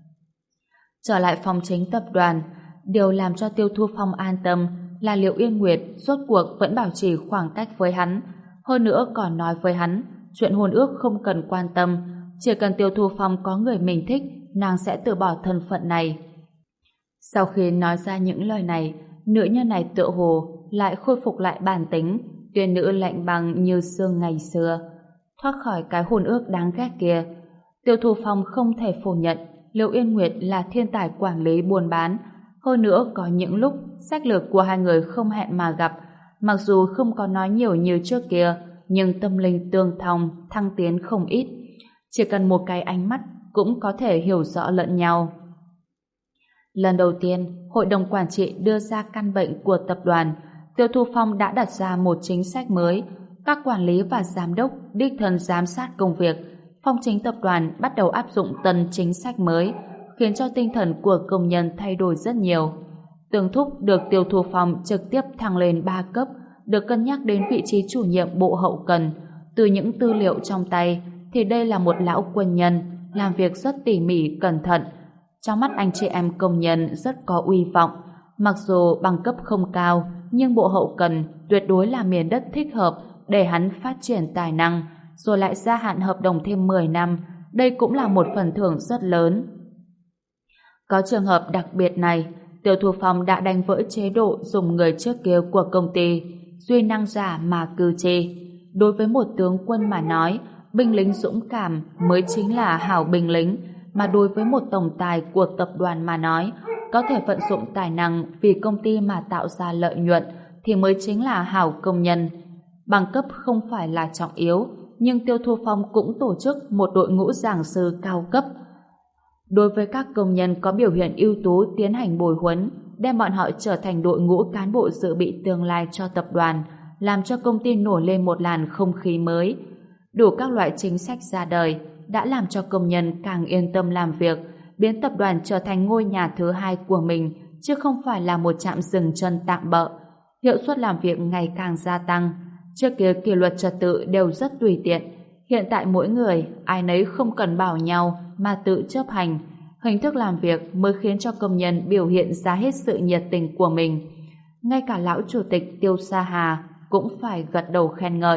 Trở lại phòng chính tập đoàn, điều làm cho Tiêu Thu Phong an tâm là Liễu Yên Nguyệt rốt cuộc vẫn bảo trì khoảng cách với hắn, hơn nữa còn nói với hắn chuyện hôn ước không cần quan tâm, chỉ cần Tiêu Thu Phong có người mình thích, nàng sẽ từ bỏ thân phận này. Sau khi nói ra những lời này, nữ nhân này tựa hồ lại khôi phục lại bản tính, tuyên nữ lạnh băng như xương ngày xưa. Thoát khỏi cái hôn ước đáng ghét kia, Tiêu Thu Phong không thể phủ nhận Liễu Yên Nguyệt là thiên tài quản lý buôn bán. Hơn nữa có những lúc sách lược của hai người không hẹn mà gặp, mặc dù không có nói nhiều như trước kia, nhưng tâm linh tương thông, thăng tiến không ít. Chỉ cần một cái ánh mắt cũng có thể hiểu rõ lẫn nhau. Lần đầu tiên, hội đồng quản trị đưa ra căn bệnh của tập đoàn, Tiêu Thu Phong đã đặt ra một chính sách mới. Các quản lý và giám đốc đích thân giám sát công việc, Phong Chính tập đoàn bắt đầu áp dụng tân chính sách mới, khiến cho tinh thần của công nhân thay đổi rất nhiều. Tường Thúc được Tiêu Thu Phong trực tiếp thăng lên 3 cấp, được cân nhắc đến vị trí chủ nhiệm bộ hậu cần. Từ những tư liệu trong tay thì đây là một lão quân nhân, làm việc rất tỉ mỉ, cẩn thận. Trong mắt anh chị em công nhân rất có uy vọng. Mặc dù bằng cấp không cao, nhưng bộ hậu cần tuyệt đối là miền đất thích hợp để hắn phát triển tài năng, rồi lại gia hạn hợp đồng thêm 10 năm. Đây cũng là một phần thưởng rất lớn. Có trường hợp đặc biệt này, Tiêu Thu Phong đã đánh vỡ chế độ dùng người trước kia của công ty, duy năng giả mà cư chi. Đối với một tướng quân mà nói, binh lính dũng cảm mới chính là hảo binh lính, mà đối với một tổng tài của tập đoàn mà nói, có thể vận dụng tài năng vì công ty mà tạo ra lợi nhuận thì mới chính là hảo công nhân. Bằng cấp không phải là trọng yếu, nhưng Tiêu Thu Phong cũng tổ chức một đội ngũ giảng sư cao cấp. Đối với các công nhân có biểu hiện ưu tú tiến hành bồi huấn, đem bọn họ trở thành đội ngũ cán bộ dự bị tương lai cho tập đoàn, làm cho công ty nổi lên một làn không khí mới. Đủ các loại chính sách ra đời đã làm cho công nhân càng yên tâm làm việc, biến tập đoàn trở thành ngôi nhà thứ hai của mình, chứ không phải là một trạm dừng chân tạm bợ. Hiệu suất làm việc ngày càng gia tăng. Trước kia kỷ luật trật tự đều rất tùy tiện, hiện tại mỗi người ai nấy không cần bảo nhau mà tự chấp hành. Hình thức làm việc mới khiến cho công nhân biểu hiện ra hết sự nhiệt tình của mình. Ngay cả lão chủ tịch Tiêu Sa Hà cũng phải gật đầu khen ngợi.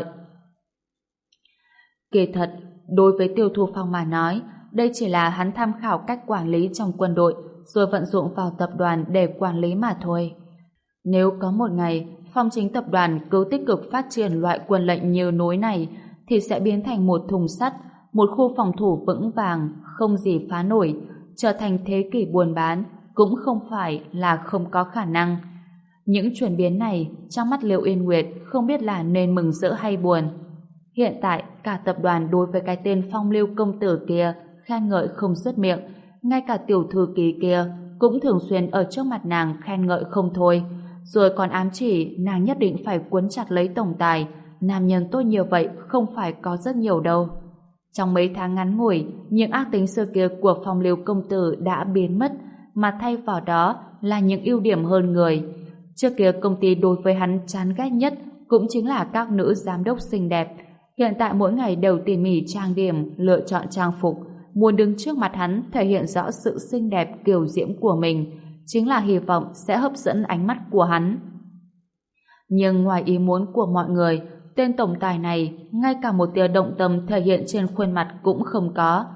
Kỳ thật, đối với Tiêu Thu Phong mà nói, đây chỉ là hắn tham khảo cách quản lý trong quân đội rồi vận dụng vào tập đoàn để quản lý mà thôi. Nếu có một ngày Phong Chính tập đoàn cứ tích cực phát triển loại quân lệnh như núi này thì sẽ biến thành một thùng sắt, một khu phòng thủ vững vàng, không gì phá nổi, trở thành thế kỷ buôn bán cũng không phải là không có khả năng. Những chuyển biến này trong mắt Liệu Yên Nguyệt không biết là nên mừng rỡ hay buồn. Hiện tại cả tập đoàn đối với cái tên Phong Lưu công tử kia khen ngợi không dứt miệng, ngay cả tiểu thư ký kia cũng thường xuyên ở trước mặt nàng khen ngợi không thôi, rồi còn ám chỉ nàng nhất định phải cuốn chặt lấy tổng tài. Nam nhân tốt như vậy không phải có rất nhiều đâu. Trong mấy tháng ngắn ngủi, những ác tính xưa kia của Phong Lưu công tử đã biến mất, mà thay vào đó là những ưu điểm hơn người. Trước kia công ty đối với hắn chán ghét nhất cũng chính là các nữ giám đốc xinh đẹp. Hiện tại mỗi ngày đều tỉ mỉ trang điểm, lựa chọn trang phục, muốn đứng trước mặt hắn thể hiện rõ sự xinh đẹp kiều diễm của mình, chính là hy vọng sẽ hấp dẫn ánh mắt của hắn. Nhưng ngoài ý muốn của mọi người, tên tổng tài này ngay cả một tia động tâm thể hiện trên khuôn mặt cũng không có.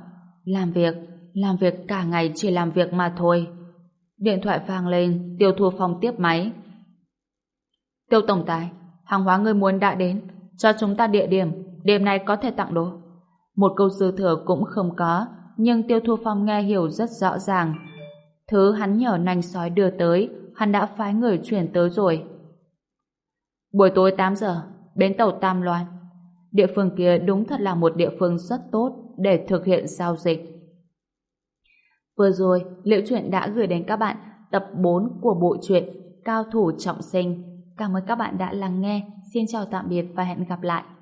Làm việc cả ngày chỉ làm việc mà thôi. Điện thoại vang lên, Tiêu Thu Phong tiếp máy. Tiêu tổng tài, hàng hóa ngươi muốn đã đến, cho chúng ta địa điểm, đêm nay có thể tặng đồ. Một câu dư thừa cũng không có, nhưng Tiêu Thu Phong nghe hiểu rất rõ ràng. Thứ hắn nhờ nanh sói đưa tới, hắn đã phái người chuyển tới rồi. Buổi tối 8 giờ, bến tàu Tam Loan. Địa phương kia đúng thật là một địa phương rất tốt để thực hiện giao dịch. Vừa rồi, Liễu Chuyện đã gửi đến các bạn tập 4 của bộ truyện Cao thủ trọng sinh. Cảm ơn các bạn đã lắng nghe. Xin chào tạm biệt và hẹn gặp lại.